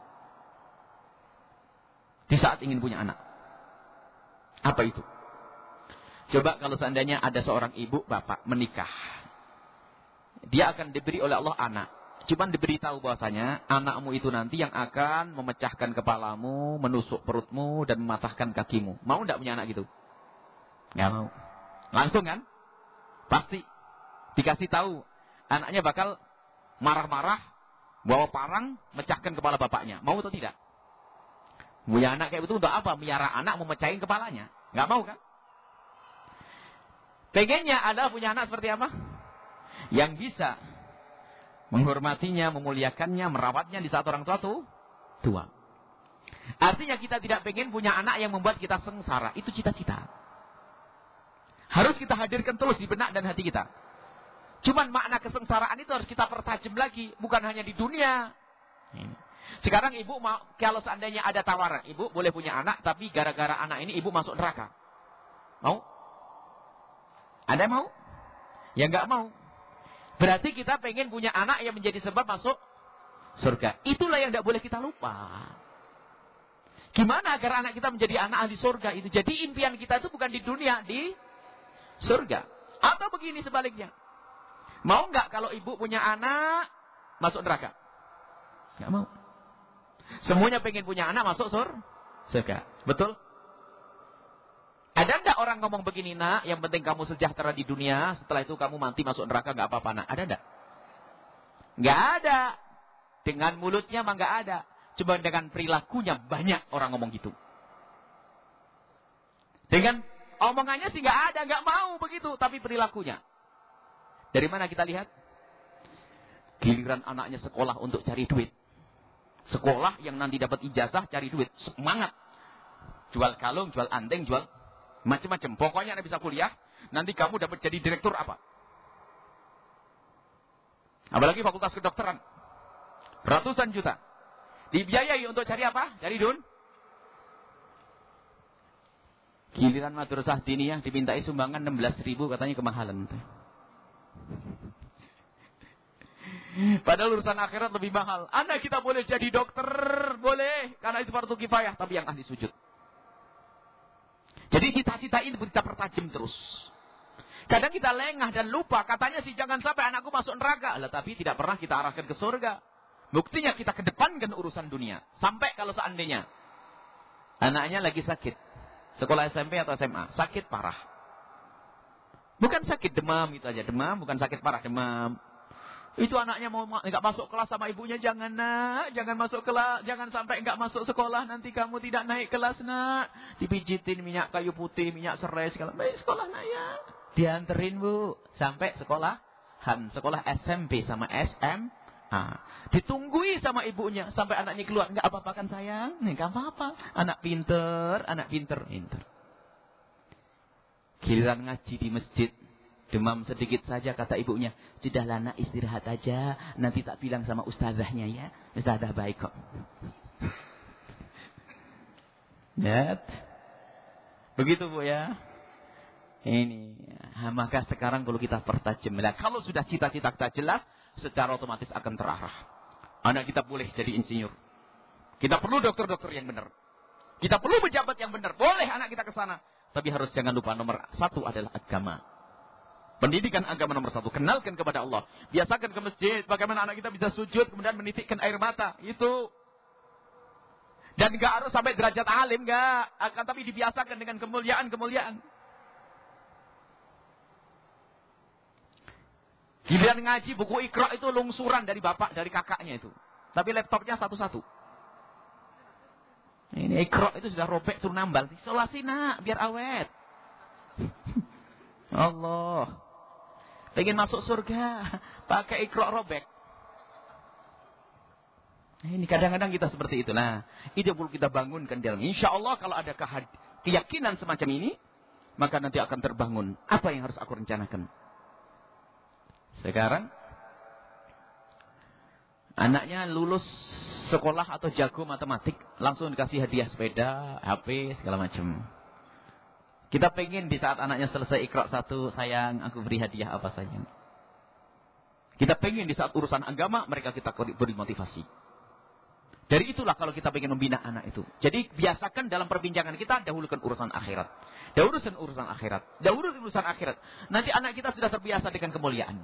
Di saat ingin punya anak. Apa itu? Coba kalau seandainya ada seorang ibu, bapak menikah. Dia akan diberi oleh Allah anak. Cuman diberitahu bahwasanya anakmu itu nanti yang akan memecahkan kepalamu, menusuk perutmu, dan mematahkan kakimu. Mau tidak punya anak gitu? Nggak mau. Langsung kan? Pasti. Dikasih tahu. Anaknya bakal marah-marah, bawa parang, mecahkan kepala bapaknya. Mau atau tidak? Punya anak kayak itu untuk apa? Miara anak memecahin kepalanya. Nggak mau kan? Pengennya adalah punya anak seperti apa? Yang bisa menghormatinya, memuliakannya, merawatnya di saat orang tua tua. Artinya kita tidak pengen punya anak yang membuat kita sengsara. Itu cita-cita. Harus kita hadirkan terus di benak dan hati kita. Cuman makna kesengsaraan itu harus kita pertajam lagi. Bukan hanya di dunia. Sekarang ibu mau, kalau seandainya ada tawaran. Ibu boleh punya anak, tapi gara-gara anak ini ibu masuk neraka. Mau? Ada yang mau? Ya nggak mau. Berarti kita pengen punya anak yang menjadi sebab masuk surga. Itulah yang tidak boleh kita lupa. Gimana agar anak kita menjadi anak ahli surga itu? Jadi impian kita itu bukan di dunia, di surga. Atau begini sebaliknya. Mau nggak kalau ibu punya anak masuk neraka? Nggak mau. Semuanya pengen punya anak masuk surga. Betul? Ada enggak orang ngomong begini, nak, yang penting kamu sejahtera di dunia, setelah itu kamu mati masuk neraka, nggak apa-apa, nak? Ada enggak? Nggak ada. Dengan mulutnya mah nggak ada. Cuma dengan perilakunya banyak orang ngomong gitu. Dengan omongannya sih nggak ada, nggak mau begitu, tapi perilakunya. Dari mana kita lihat? Giliran anaknya sekolah untuk cari duit. Sekolah yang nanti dapat ijazah cari duit. Semangat. Jual kalung, jual anting, jual macam-macam. Pokoknya anak bisa kuliah. Nanti kamu dapat jadi direktur apa. Apalagi fakultas kedokteran. Ratusan juta. Dibiayai untuk cari apa? Cari Giliran madrasah diniyah dimintai sumbangan 16.000 katanya kemahalan. Padahal urusan akhirat lebih mahal. Anak kita boleh jadi dokter, boleh, karena itu fardu kifayah, tapi yang ahli sujud. Jadi cita-cita ini kita pertajam terus. Kadang kita lengah dan lupa, katanya sih jangan sampai anakku masuk neraka. Lah, tapi tidak pernah kita arahkan ke surga. Buktinya kita kedepankan urusan dunia. Sampai kalau seandainya anaknya lagi sakit, sekolah SMP atau SMA, sakit parah. Bukan sakit demam itu aja, demam, bukan sakit parah, demam. Itu anaknya mau nggak masuk kelas sama ibunya, jangan nak, jangan masuk kelas, jangan sampai nggak masuk sekolah, nanti kamu tidak naik kelas nak. Dipijitin minyak kayu putih, minyak serai segala. Baik sekolah nak ya. Dianterin bu sampai sekolah SMP sama SMA. Ditunggui sama ibunya sampai anaknya keluar. Nggak apa-apa kan sayang, nggak apa-apa. Anak pinter. Giliran ngaji di masjid. Demam sedikit saja kata ibunya. Sudahlah nak, istirahat aja. Nanti tak bilang sama ustazahnya ya. Ustazah baik kok. Lihat. Begitu bu ya. Ini. Maka sekarang kalau kita pertajam. Kalau sudah cita-cita kita jelas. Secara otomatis akan terarah. Anak kita boleh jadi insinyur. Kita perlu dokter-dokter yang benar. Kita perlu pejabat yang benar. Boleh anak kita ke sana. Tapi harus jangan lupa nomor satu adalah agama. Pendidikan agama nomor satu. Kenalkan kepada Allah. Biasakan ke masjid. Bagaimana anak kita bisa sujud. Kemudian menitikkan air mata. Itu. Dan gak harus sampai derajat alim. Gak. Akan tapi dibiasakan dengan kemuliaan-kemuliaan. Giliran ngaji buku Iqra itu lungsuran dari bapak, dari kakaknya itu. Tapi laptopnya satu-satu. Ini Iqra itu sudah robek, suruh nambal. Isolasi nak, biar awet. Allah. Pengen masuk surga, pakai Iqra robek. Ini kadang-kadang kita seperti itu. Nah, itu perlu kita bangunkan dalam. Insya Allah kalau ada keyakinan semacam ini, maka nanti akan terbangun. Apa yang harus aku rencanakan? Sekarang, anaknya lulus sekolah atau jago matematik, langsung dikasih hadiah sepeda, HP, segala macam. Kita pengen di saat anaknya selesai Iqra 1, sayang, aku beri hadiah apa sayang. Kita pengen di saat urusan agama, mereka kita beri motivasi. Dari itulah kalau kita pengen membina anak itu. Jadi biasakan dalam perbincangan kita, dahulukan urusan akhirat. Dahulukan urusan akhirat. Dahulukan urusan akhirat. Nanti anak kita sudah terbiasa dengan kemuliaan.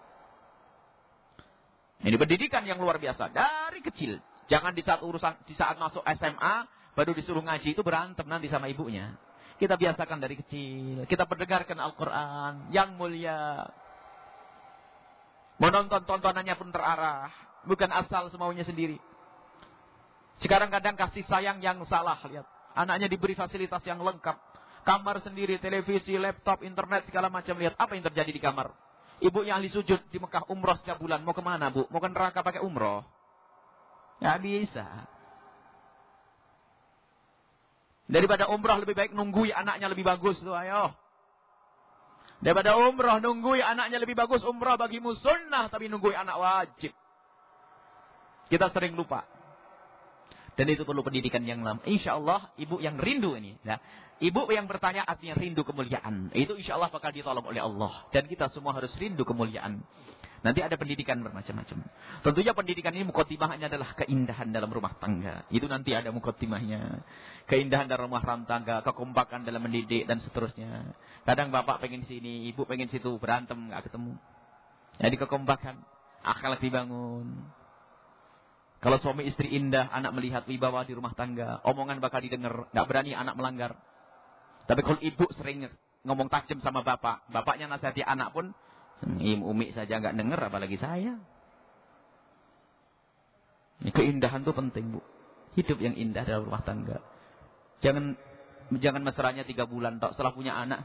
Ini pendidikan yang luar biasa. Dari kecil. Jangan di saat masuk SMA, baru disuruh ngaji itu berantem nanti sama ibunya. Kita biasakan dari kecil. Kita pendengarkan Al-Quran yang mulia. Menonton tontonannya pun terarah. Bukan asal semaunya sendiri. Sekarang kadang kasih sayang yang salah. Lihat. Anaknya diberi fasilitas yang lengkap. Kamar sendiri, televisi, laptop, internet, segala macam. Lihat apa yang terjadi di kamar. Ibu yang ahli sujud di Mekah umroh setiap bulan. Mau kemana, Bu? Mau ke neraka pakai umroh? Ya bisa. Daripada umroh lebih baik nunggui anaknya lebih bagus tuh, ayo. Daripada umroh nunggui anaknya lebih bagus, umroh bagimu sunnah tapi nunggui anak wajib. Kita sering lupa. Dan itu perlu pendidikan yang lama. Insya Allah ibu yang rindu ini. Ya. Ibu yang bertanya artinya rindu kemuliaan. Itu insya Allah bakal ditolong oleh Allah. Dan kita semua harus rindu kemuliaan. Nanti ada pendidikan bermacam-macam. Tentunya pendidikan ini mukotimahnya adalah keindahan dalam rumah tangga. Itu nanti ada mukotimahnya. Keindahan dalam rumah tangga, kekompakan dalam mendidik dan seterusnya. Kadang bapak pengen sini, ibu pengen situ, berantem nggak ketemu. Jadi kekompakan, akhlak dibangun. Kalau suami istri indah, anak melihat wibawa di rumah tangga, omongan bakal didengar, nggak berani anak melanggar. Tapi kalau ibu sering ngomong tajam sama bapak, bapaknya nasihati anak pun, umi saja nggak dengar, apalagi saya. Ini keindahan itu penting, Bu. Hidup yang indah dalam rumah tangga. Jangan mesranya 3 bulan tok setelah punya anak.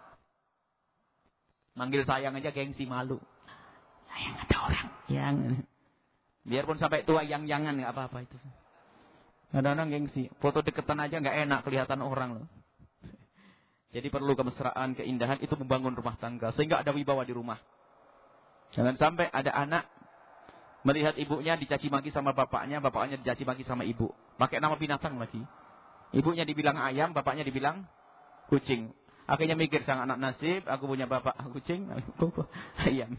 Manggil sayang aja gengsi, malu. Sayang ada orang yang. Biarpun sampai tua yang-yangan nggak apa-apa itu. Kadang-kadang gengsi. Foto deketan aja nggak enak kelihatan orang loh. Jadi perlu kemesraan, keindahan itu membangun rumah tangga sehingga ada wibawa di rumah. Jangan sampai ada anak melihat ibunya dicaci maki sama bapaknya, bapaknya dicaci maki sama ibu. Pakai nama binatang lagi. Ibunya dibilang ayam, bapaknya dibilang kucing. Akhirnya mikir sang anak nasib, aku punya bapak kucing, aku ayam.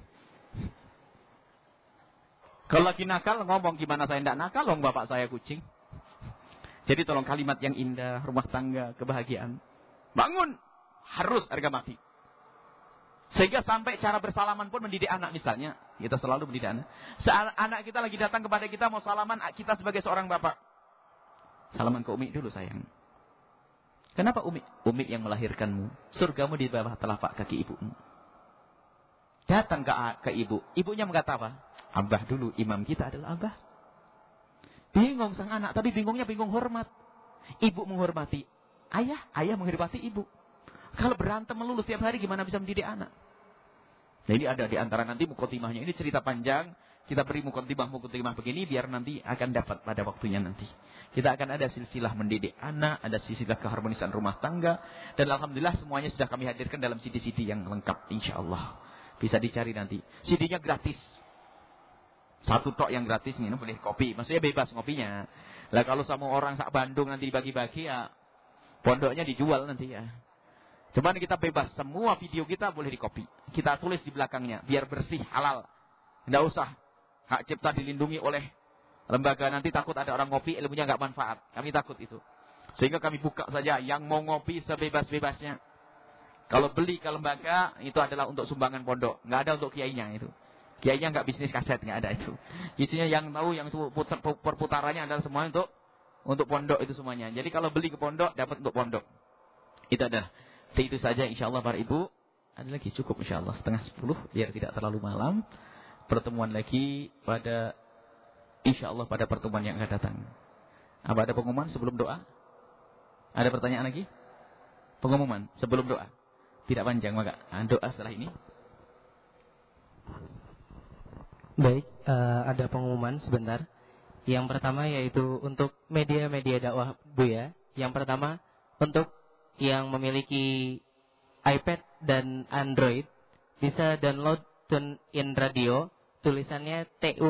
Kalau lagi nakal ngomong gimana saya tidak nakal, loh bapak saya kucing. Jadi tolong kalimat yang indah, rumah tangga, kebahagiaan. Bangun, harus harga mati. Sehingga sampai cara bersalaman pun mendidik anak misalnya. Kita selalu mendidik anak. Saat anak kita lagi datang kepada kita mau salaman, kita sebagai seorang bapak. Salaman ke Umi dulu sayang. Kenapa Umi? Umi yang melahirkanmu. Surgamu di bawah telapak kaki ibumu. Datang ke ibu. Ibunya berkata apa? Abah dulu, imam kita adalah abah. Bingung sang anak, tapi bingungnya bingung hormat. Ibu menghormati ayah, ayah menghormati ibu. Kalau berantem melulu setiap hari gimana bisa mendidik anak? Nah ini ada di antara nanti mukotimahnya. Ini cerita panjang. Kita beri mukotimah begini biar nanti akan dapat pada waktunya nanti. Kita akan ada silsilah mendidik anak, ada silsilah keharmonisan rumah tangga. Dan alhamdulillah semuanya sudah kami hadirkan dalam CD-CD yang lengkap insya-Allah. Bisa dicari nanti. CD-nya gratis. Satu tok yang gratis, minum boleh kopi. Maksudnya bebas ngopinya. Lah kalau sama orang sak Bandung nanti dibagi-bagi ya pondoknya dijual nanti ya. Cuman kita bebas, semua video kita boleh dikopi. Kita tulis di belakangnya biar bersih, halal. Enggak usah hak cipta dilindungi oleh lembaga, nanti takut ada orang ngopi ilmunya enggak manfaat. Kami takut itu. Sehingga kami buka saja yang mau ngopi sebebas-bebasnya. Kalau beli ke lembaga itu adalah untuk sumbangan pondok, enggak ada untuk kiainya itu. Kiainya enggak bisnis kaset, enggak ada itu. Isinya yang tahu yang perputarannya adalah semua untuk pondok itu semuanya. Jadi kalau beli ke pondok dapat untuk pondok. Itu adalah itu saja insyaallah para ibu. Ada lagi cukup insyaallah 9:30 biar tidak terlalu malam. Pertemuan lagi pada insyaallah pada pertemuan yang akan datang. Apa ada pengumuman sebelum doa? Ada pertanyaan lagi? Pengumuman sebelum doa. Tidak panjang maka doa setelah ini. Baik, ada pengumuman sebentar. Yang pertama yaitu untuk media-media dakwah Buya. Yang pertama untuk yang memiliki iPad dan Android bisa download TuneIn Radio, tulisannya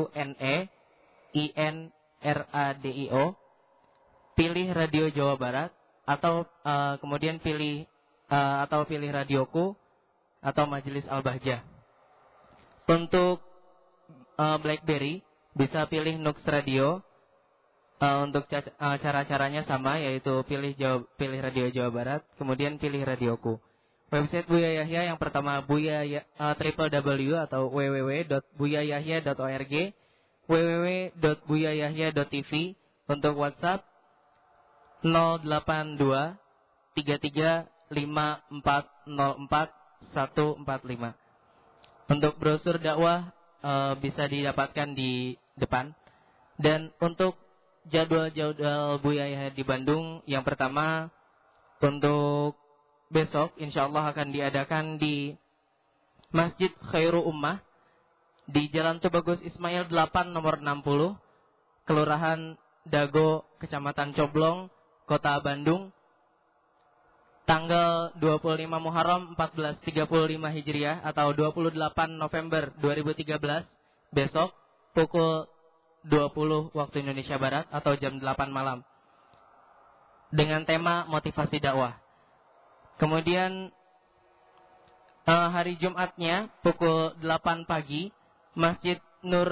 TUNEINRADIO, pilih Radio Jawa Barat atau kemudian pilih Radioku atau Majelis Al-Bahjah. Untuk BlackBerry bisa pilih Nux Radio. Untuk cara-caranya sama, yaitu pilih Radio Jawa Barat, kemudian pilih Radioku. Website Buya Yahya yang pertama www atau www.buyayahya.org, www.buyayahya.tv. Untuk WhatsApp 082 08335404 145. Untuk brosur dakwah bisa didapatkan di depan. Dan untuk jadwal-jadwal Buya Yahya di Bandung, yang pertama untuk besok insyaallah akan diadakan di Masjid Khairul Ummah di Jalan Tubagus Ismail 8 nomor 60, Kelurahan Dago, Kecamatan Coblong, Kota Bandung. Tanggal 25 Muharram 1435 Hijriah atau 28 November 2013 besok pukul 20 waktu Indonesia Barat atau jam 8 malam dengan tema motivasi dakwah. Kemudian hari Jumatnya pukul 8 pagi Masjid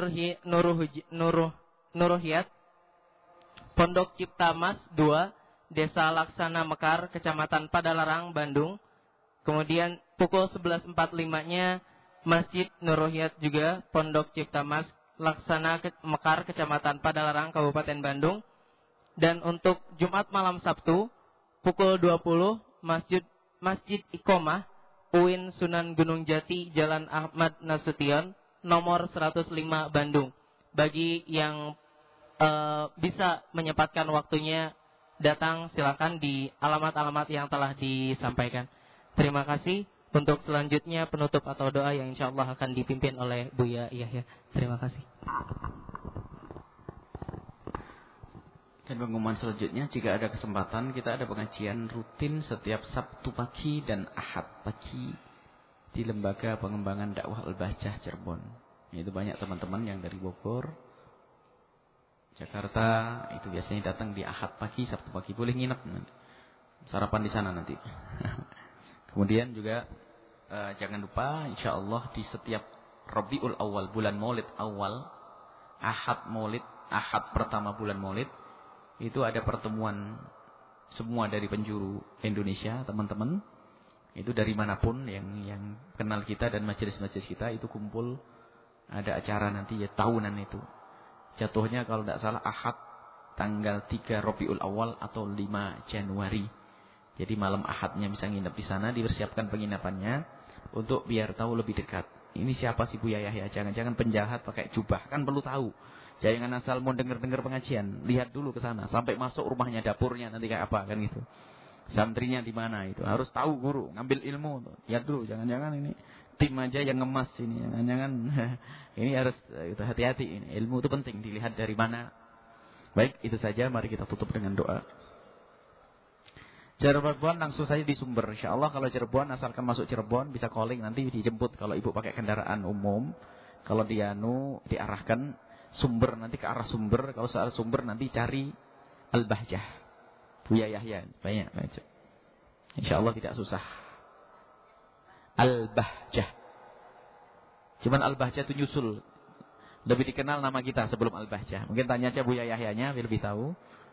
Nuruhiyat Pondok Cipta Mas 2 Desa Laksana Mekar, Kecamatan Padalarang, Bandung. Kemudian pukul 11.45-nya Masjid Nuruhiyat juga Pondok Cipta Mas, Laksana Mekar, Kecamatan Padalarang, Kabupaten Bandung. Dan untuk Jumat malam Sabtu pukul 20 Masjid Iqomah UIN Sunan Gunung Jati, Jalan Ahmad Nasution, nomor 105 Bandung. Bagi yang bisa menyempatkan waktunya datang, silakan di alamat-alamat yang telah disampaikan. Terima kasih. Untuk selanjutnya penutup atau doa yang insyaallah akan dipimpin oleh Buya Yahya. Terima kasih. Dan pengumuman selanjutnya, jika ada kesempatan kita ada pengajian rutin setiap Sabtu pagi dan Ahad pagi di Lembaga Pengembangan Dakwah Al-Bahjah Cirebon. Itu banyak teman-teman yang dari Bogor, Jakarta, itu biasanya datang di Ahad pagi, Sabtu pagi. Boleh nginep nanti. Sarapan di sana nanti. Kemudian juga jangan lupa insyaallah di setiap Rabiul Awal, bulan Maulid awal, Ahad Maulid, Ahad pertama bulan Maulid, itu ada pertemuan semua dari penjuru Indonesia, teman-teman. Itu dari manapun yang kenal kita dan majelis-majelis kita itu kumpul, ada acara nanti ya tahunan itu. Jatuhnya kalau tidak salah Ahad tanggal 3 Rabiul Awal atau 5 Januari. Jadi malam Ahadnya bisa nginep di sana, dipersiapkan penginapannya untuk biar tahu lebih dekat. Ini siapa sih Buya Yahya? Jangan-jangan penjahat pakai jubah, kan perlu tahu. Jangan asal mau dengar-dengar pengajian, lihat dulu ke sana sampai masuk rumahnya, dapurnya nanti kayak apa kan gitu. Santrinya di mana itu, harus tahu guru, ngambil ilmu tuh. Lihat dulu, jangan-jangan ini tim aja yang ngemas ini, jangan-jangan ini harus hati-hati ini. Ilmu itu penting dilihat dari mana. Baik, itu saja, mari kita tutup dengan doa. Cirebon langsung saja di Sumber. Insyaallah kalau Cirebon asalkan masuk Cirebon bisa calling nanti dijemput kalau ibu pakai kendaraan umum. Kalau diarahkan Sumber nanti ke arah Sumber, kalau soal Sumber nanti cari Al-Bahjah. Buya Yahya banyak. Insyaallah tidak susah. Al-Bahjah. Cuman Al-Bahjah itu nyusul. Lebih dikenal nama kita sebelum Al-Bahjah. Mungkin tanya aja Buya Yahyanya biar lebih tahu.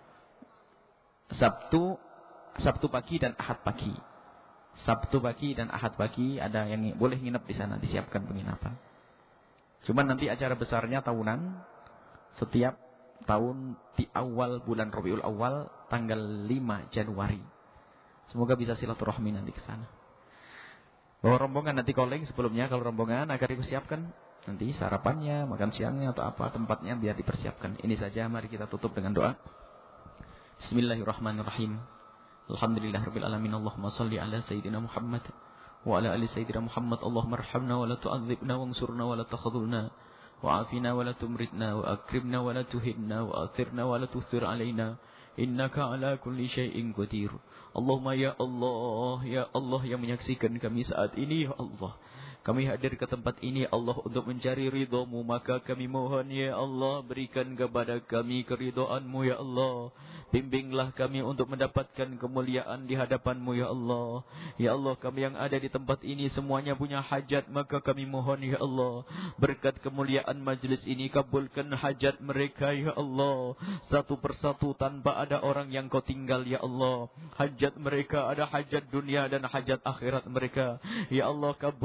Sabtu pagi dan Ahad pagi. Sabtu pagi dan Ahad pagi ada yang boleh nginep di sana, disiapkan penginapan. Cuman nanti acara besarnya tahunan. Setiap tahun di awal bulan Rabiul Awal tanggal 5 Januari. Semoga bisa silaturahmi nanti ke sana. Bawa rombongan nanti calling sebelumnya kalau rombongan agar dipersiapkan nanti sarapannya, makan siangnya atau apa tempatnya biar dipersiapkan. Ini saja, mari kita tutup dengan doa. Bismillahirrahmanirrahim. Alhamdulillahirabbil alamin. Allahumma shalli ala sayyidina Muhammad wa ala ali sayyidina Muhammad. Allahumma arhamna wa la tu'adzibna wansurna wa la takhudhulna wa afina wa la tumritna wa akrimna wa la tuhinna wa athirna wa la tusir alaina. Innaka ala kulli syai'in qadir. Allahumma ya Allah yang menyaksikan kami saat ini, ya Allah. Kami hadir ke tempat ini, Allah, untuk mencari ridha-Mu. Maka kami mohon, ya Allah, berikan kepada kami keridhaan-Mu, ya Allah. Bimbinglah kami untuk mendapatkan kemuliaan di hadapan-Mu, ya Allah. Ya Allah, kami yang ada di tempat ini semuanya punya hajat. Maka kami mohon, ya Allah, berkat kemuliaan majlis ini, kabulkan hajat mereka, ya Allah. Satu persatu tanpa ada orang yang Kau tinggal, ya Allah. Hajat mereka ada hajat dunia dan hajat akhirat mereka. Ya Allah, kabulkan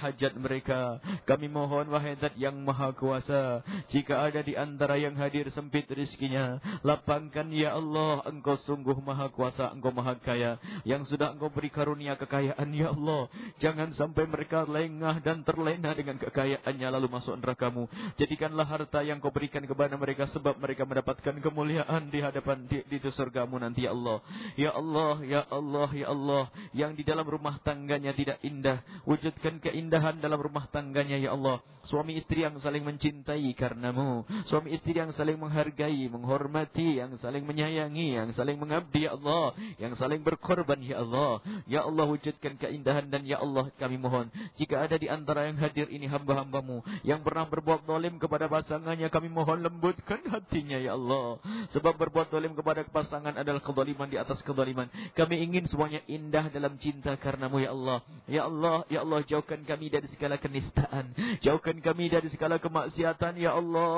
hajat mereka. Kami mohon wahai Zat yang Maha Kuasa, jika ada di antara yang hadir sempit rezekinya, lapangkan ya Allah. Engkau sungguh Maha Kuasa, Engkau Maha Kaya, yang sudah Engkau beri karunia kekayaan ya Allah. Jangan sampai mereka lengah dan terlena dengan kekayaannya lalu masuk neraka-Mu. Jadikanlah harta yang Kau berikan kepada mereka sebab mereka mendapatkan kemuliaan di hadapan di surga-Mu nanti ya Allah. Ya Allah, ya Allah, ya Allah, yang di dalam rumah tangganya tidak indah, wujudkan keindahan dalam rumah tangganya ya Allah. Suami istri yang saling mencintai karena-Mu, suami istri yang saling menghargai, menghormati, yang saling menyayangi, yang saling mengabdi ya Allah, yang saling berkorban ya Allah. Ya Allah, wujudkan keindahan. Dan ya Allah, kami mohon, jika ada di antara yang hadir ini hamba-hamba-Mu yang pernah berbuat zalim kepada pasangannya, kami mohon lembutkan hatinya ya Allah. Sebab berbuat zalim kepada pasangan adalah kezaliman di atas kezaliman. Kami ingin semuanya indah dalam cinta karena-Mu ya Allah. Ya Allah, ya Allah, jauhkan kami dari segala kenistaan, jauhkan kami dari segala kemaksiatan ya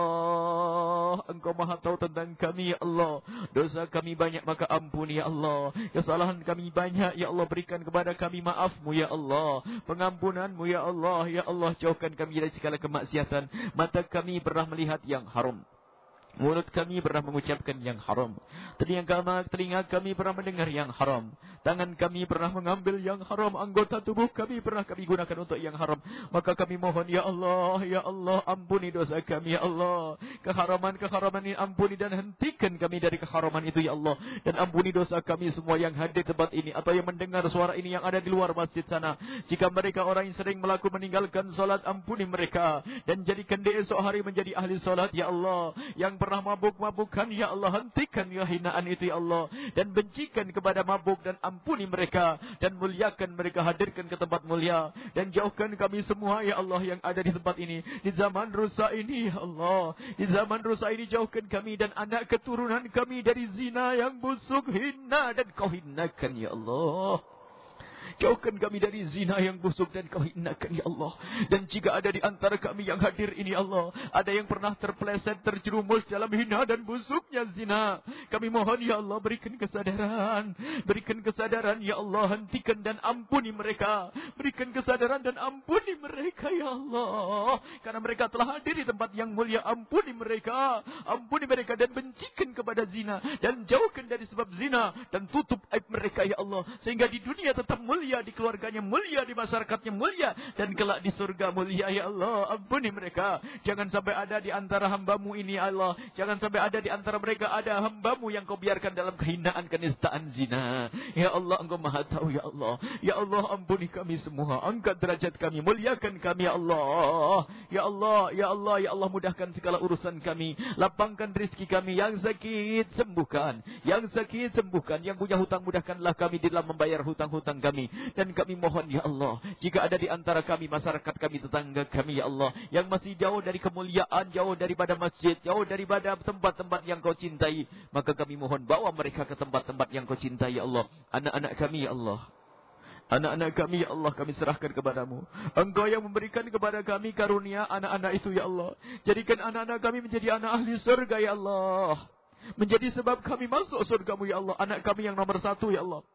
Allah. Engkau Maha tahu tentang kami ya Allah. Dosa kami banyak maka ampuni ya Allah. Kesalahan kami banyak ya Allah, berikan kepada kami maaf-Mu ya Allah, pengampunan-Mu ya Allah. Ya Allah, jauhkan kami dari segala kemaksiatan. Mata kami pernah melihat yang haram, mulut kami pernah mengucapkan yang haram, telinga kami pernah mendengar yang haram, tangan kami pernah mengambil yang haram, anggota tubuh kami pernah kami gunakan untuk yang haram. Maka kami mohon ya Allah, ya Allah, ampuni dosa kami ya Allah. Keharaman-keharaman ini ampuni dan hentikan kami dari keharaman itu ya Allah. Dan ampuni dosa kami semua yang hadir di tempat ini atau yang mendengar suara ini yang ada di luar masjid sana. Jika mereka orang yang sering meninggalkan solat, ampuni mereka dan jadikan dia esok hari menjadi ahli solat ya Allah. Yang pernah mabuk-mabukan ya Allah, hentikan kehinaan itu ya Allah, dan bencikan kepada mabuk, dan ampuni mereka dan muliakan mereka, hadirkan ke tempat mulia, dan jauhkan kami semua ya Allah yang ada di tempat ini di zaman rusak ini ya Allah. Di zaman rusak ini jauhkan kami dan anak keturunan kami dari zina yang busuk, hina dan Kau hinakan ya Allah. Jauhkan kami dari zina yang busuk dan Kau hinakan ya Allah. Dan jika ada di antara kami yang hadir ini Allah, ada yang pernah terpeleset, terjerumus dalam hina dan busuknya zina, kami mohon ya Allah, berikan kesadaran. Berikan kesadaran ya Allah, hentikan dan ampuni mereka. Berikan kesadaran dan ampuni mereka ya Allah. Karena mereka telah hadir di tempat yang mulia, ampuni mereka. Ampuni mereka dan bencikan kepada zina, dan jauhkan dari sebab zina, dan tutup aib mereka ya Allah, sehingga di dunia tetap mulia, di keluarganya mulia, di masyarakatnya mulia, dan kelak di surga mulia ya Allah. Ampuni mereka. Jangan sampai ada di antara hamba-Mu ini Allah, jangan sampai ada di antara mereka ada hamba-Mu yang Kau biarkan dalam kehinaan, kenistaan, zina. Ya Allah, Engkau Maha tahu ya Allah. Ya Allah, ampuni kami semua, angkat derajat kami, muliakan kami ya Allah. Ya Allah, ya Allah, ya Allah, mudahkan segala urusan kami, lapangkan rezeki kami. Yang sakit sembuhkan, yang sakit sembuhkan, yang punya hutang mudahkanlah kami di dalam membayar hutang-hutang kami. Dan kami mohon ya Allah, jika ada di antara kami, masyarakat kami, tetangga kami ya Allah, yang masih jauh dari kemuliaan, jauh daripada masjid, jauh daripada tempat-tempat yang Kau cintai, maka kami mohon bawa mereka ke tempat-tempat yang Kau cintai ya Allah. Anak-anak kami ya Allah, anak-anak kami ya Allah, kami serahkan kepada-Mu. Engkau yang memberikan kepada kami karunia anak-anak itu ya Allah. Jadikan anak-anak kami menjadi anak ahli surga ya Allah, menjadi sebab kami masuk surga-Mu ya Allah. Anak kami yang nomor 1 ya Allah,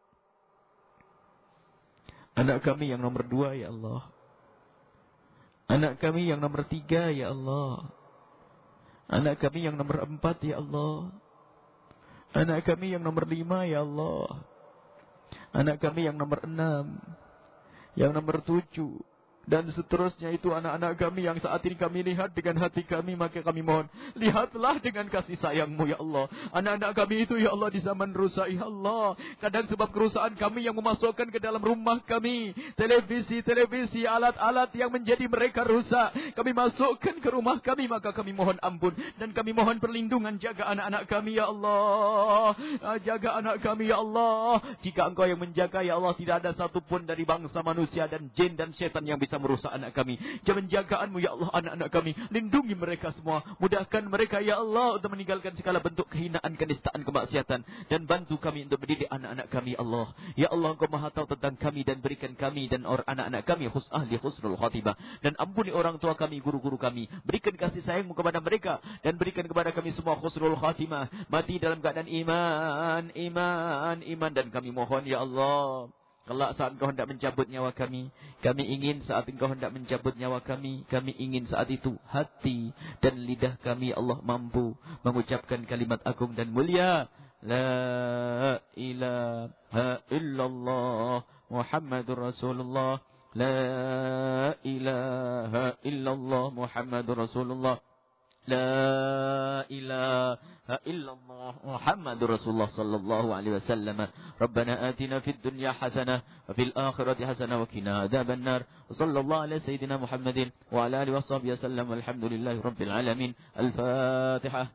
anak kami yang nomor 2 ya Allah, anak kami yang nomor 3 ya Allah, anak kami yang nomor 4 ya Allah, anak kami yang nomor 5 ya Allah, anak kami yang nomor 6, yang nomor 7, dan seterusnya. Itu anak-anak kami yang saat ini kami lihat dengan hati kami, maka kami mohon, lihatlah dengan kasih sayang-Mu ya Allah. Anak-anak kami itu ya Allah di zaman rusak ya Allah, kadang sebab kerusakan kami yang memasukkan ke dalam rumah kami televisi, alat-alat yang menjadi mereka rusak, kami masukkan ke rumah kami, maka kami mohon ampun dan kami mohon perlindungan. Jaga anak-anak kami ya Allah, jaga anak kami ya Allah. Jika Engkau yang menjaga ya Allah, tidak ada satupun dari bangsa manusia dan jin dan syaitan yang bisa merusak anak kami. Jangan jagaanmu ya Allah anak-anak kami, lindungi mereka semua, mudahkan mereka ya Allah untuk meninggalkan segala bentuk kehinaan, kenistaan, kemaksiatan, dan bantu kami untuk mendidik anak-anak kami Allah. Ya Allah, Engkau Maha tahu tentang kami, dan berikan kami dan anak-anak kami husnul khatimah, dan ampuni orang tua kami, guru-guru kami, berikan kasih sayang-Mu kepada mereka, dan berikan kepada kami semua husnul khatimah, mati dalam keadaan iman, dan kami mohon ya Allah, Kelak saat Engkau hendak mencabut nyawa kami ingin saat Engkau hendak mencabut nyawa kami ingin saat itu hati dan lidah kami Allah mampu mengucapkan kalimat agung dan mulia, La ilaha illallah Muhammadur Rasulullah, La ilaha illallah Muhammadur Rasulullah, La ilaha illallah Muhammadur Rasulullah sallallahu alaihi wasallam. Rabbana atina fid dunya hasanah wa fil akhirati hasanah wa qina adzaban nar. Sallallahu ala sayyidina Muhammadin wa ala alihi washabbihi wasallam. Walhamdulillahi rabbil alamin. Al-Fatihah.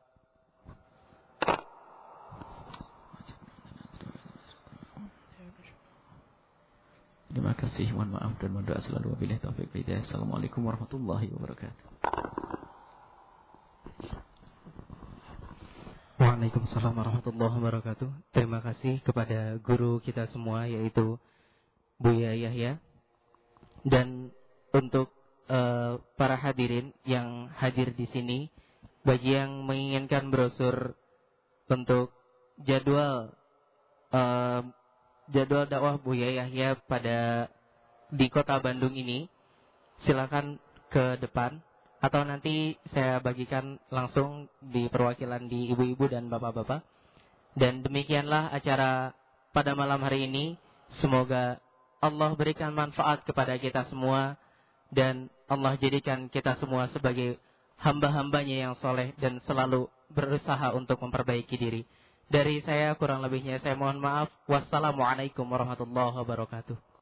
Terima kasih, mohon maaf dan mohon doa selalu. Wabillahi taufiq wal hidayah. Assalamualaikum warahmatullahi wabarakatuh. Waalaikumsalam warahmatullahi wabarakatuh. Terima kasih kepada guru kita semua, yaitu Buya Yahya. Dan untuk para hadirin yang hadir di sini, bagi yang menginginkan brosur untuk jadwal dakwah Buya Yahya di Kota Bandung ini, silakan ke depan. Atau nanti saya bagikan langsung di perwakilan di ibu-ibu dan bapak-bapak. Dan demikianlah acara pada malam hari ini. Semoga Allah berikan manfaat kepada kita semua. Dan Allah jadikan kita semua sebagai hamba-hambanya yang soleh dan selalu berusaha untuk memperbaiki diri. Dari saya kurang lebihnya saya mohon maaf. Wassalamualaikum warahmatullahi wabarakatuh.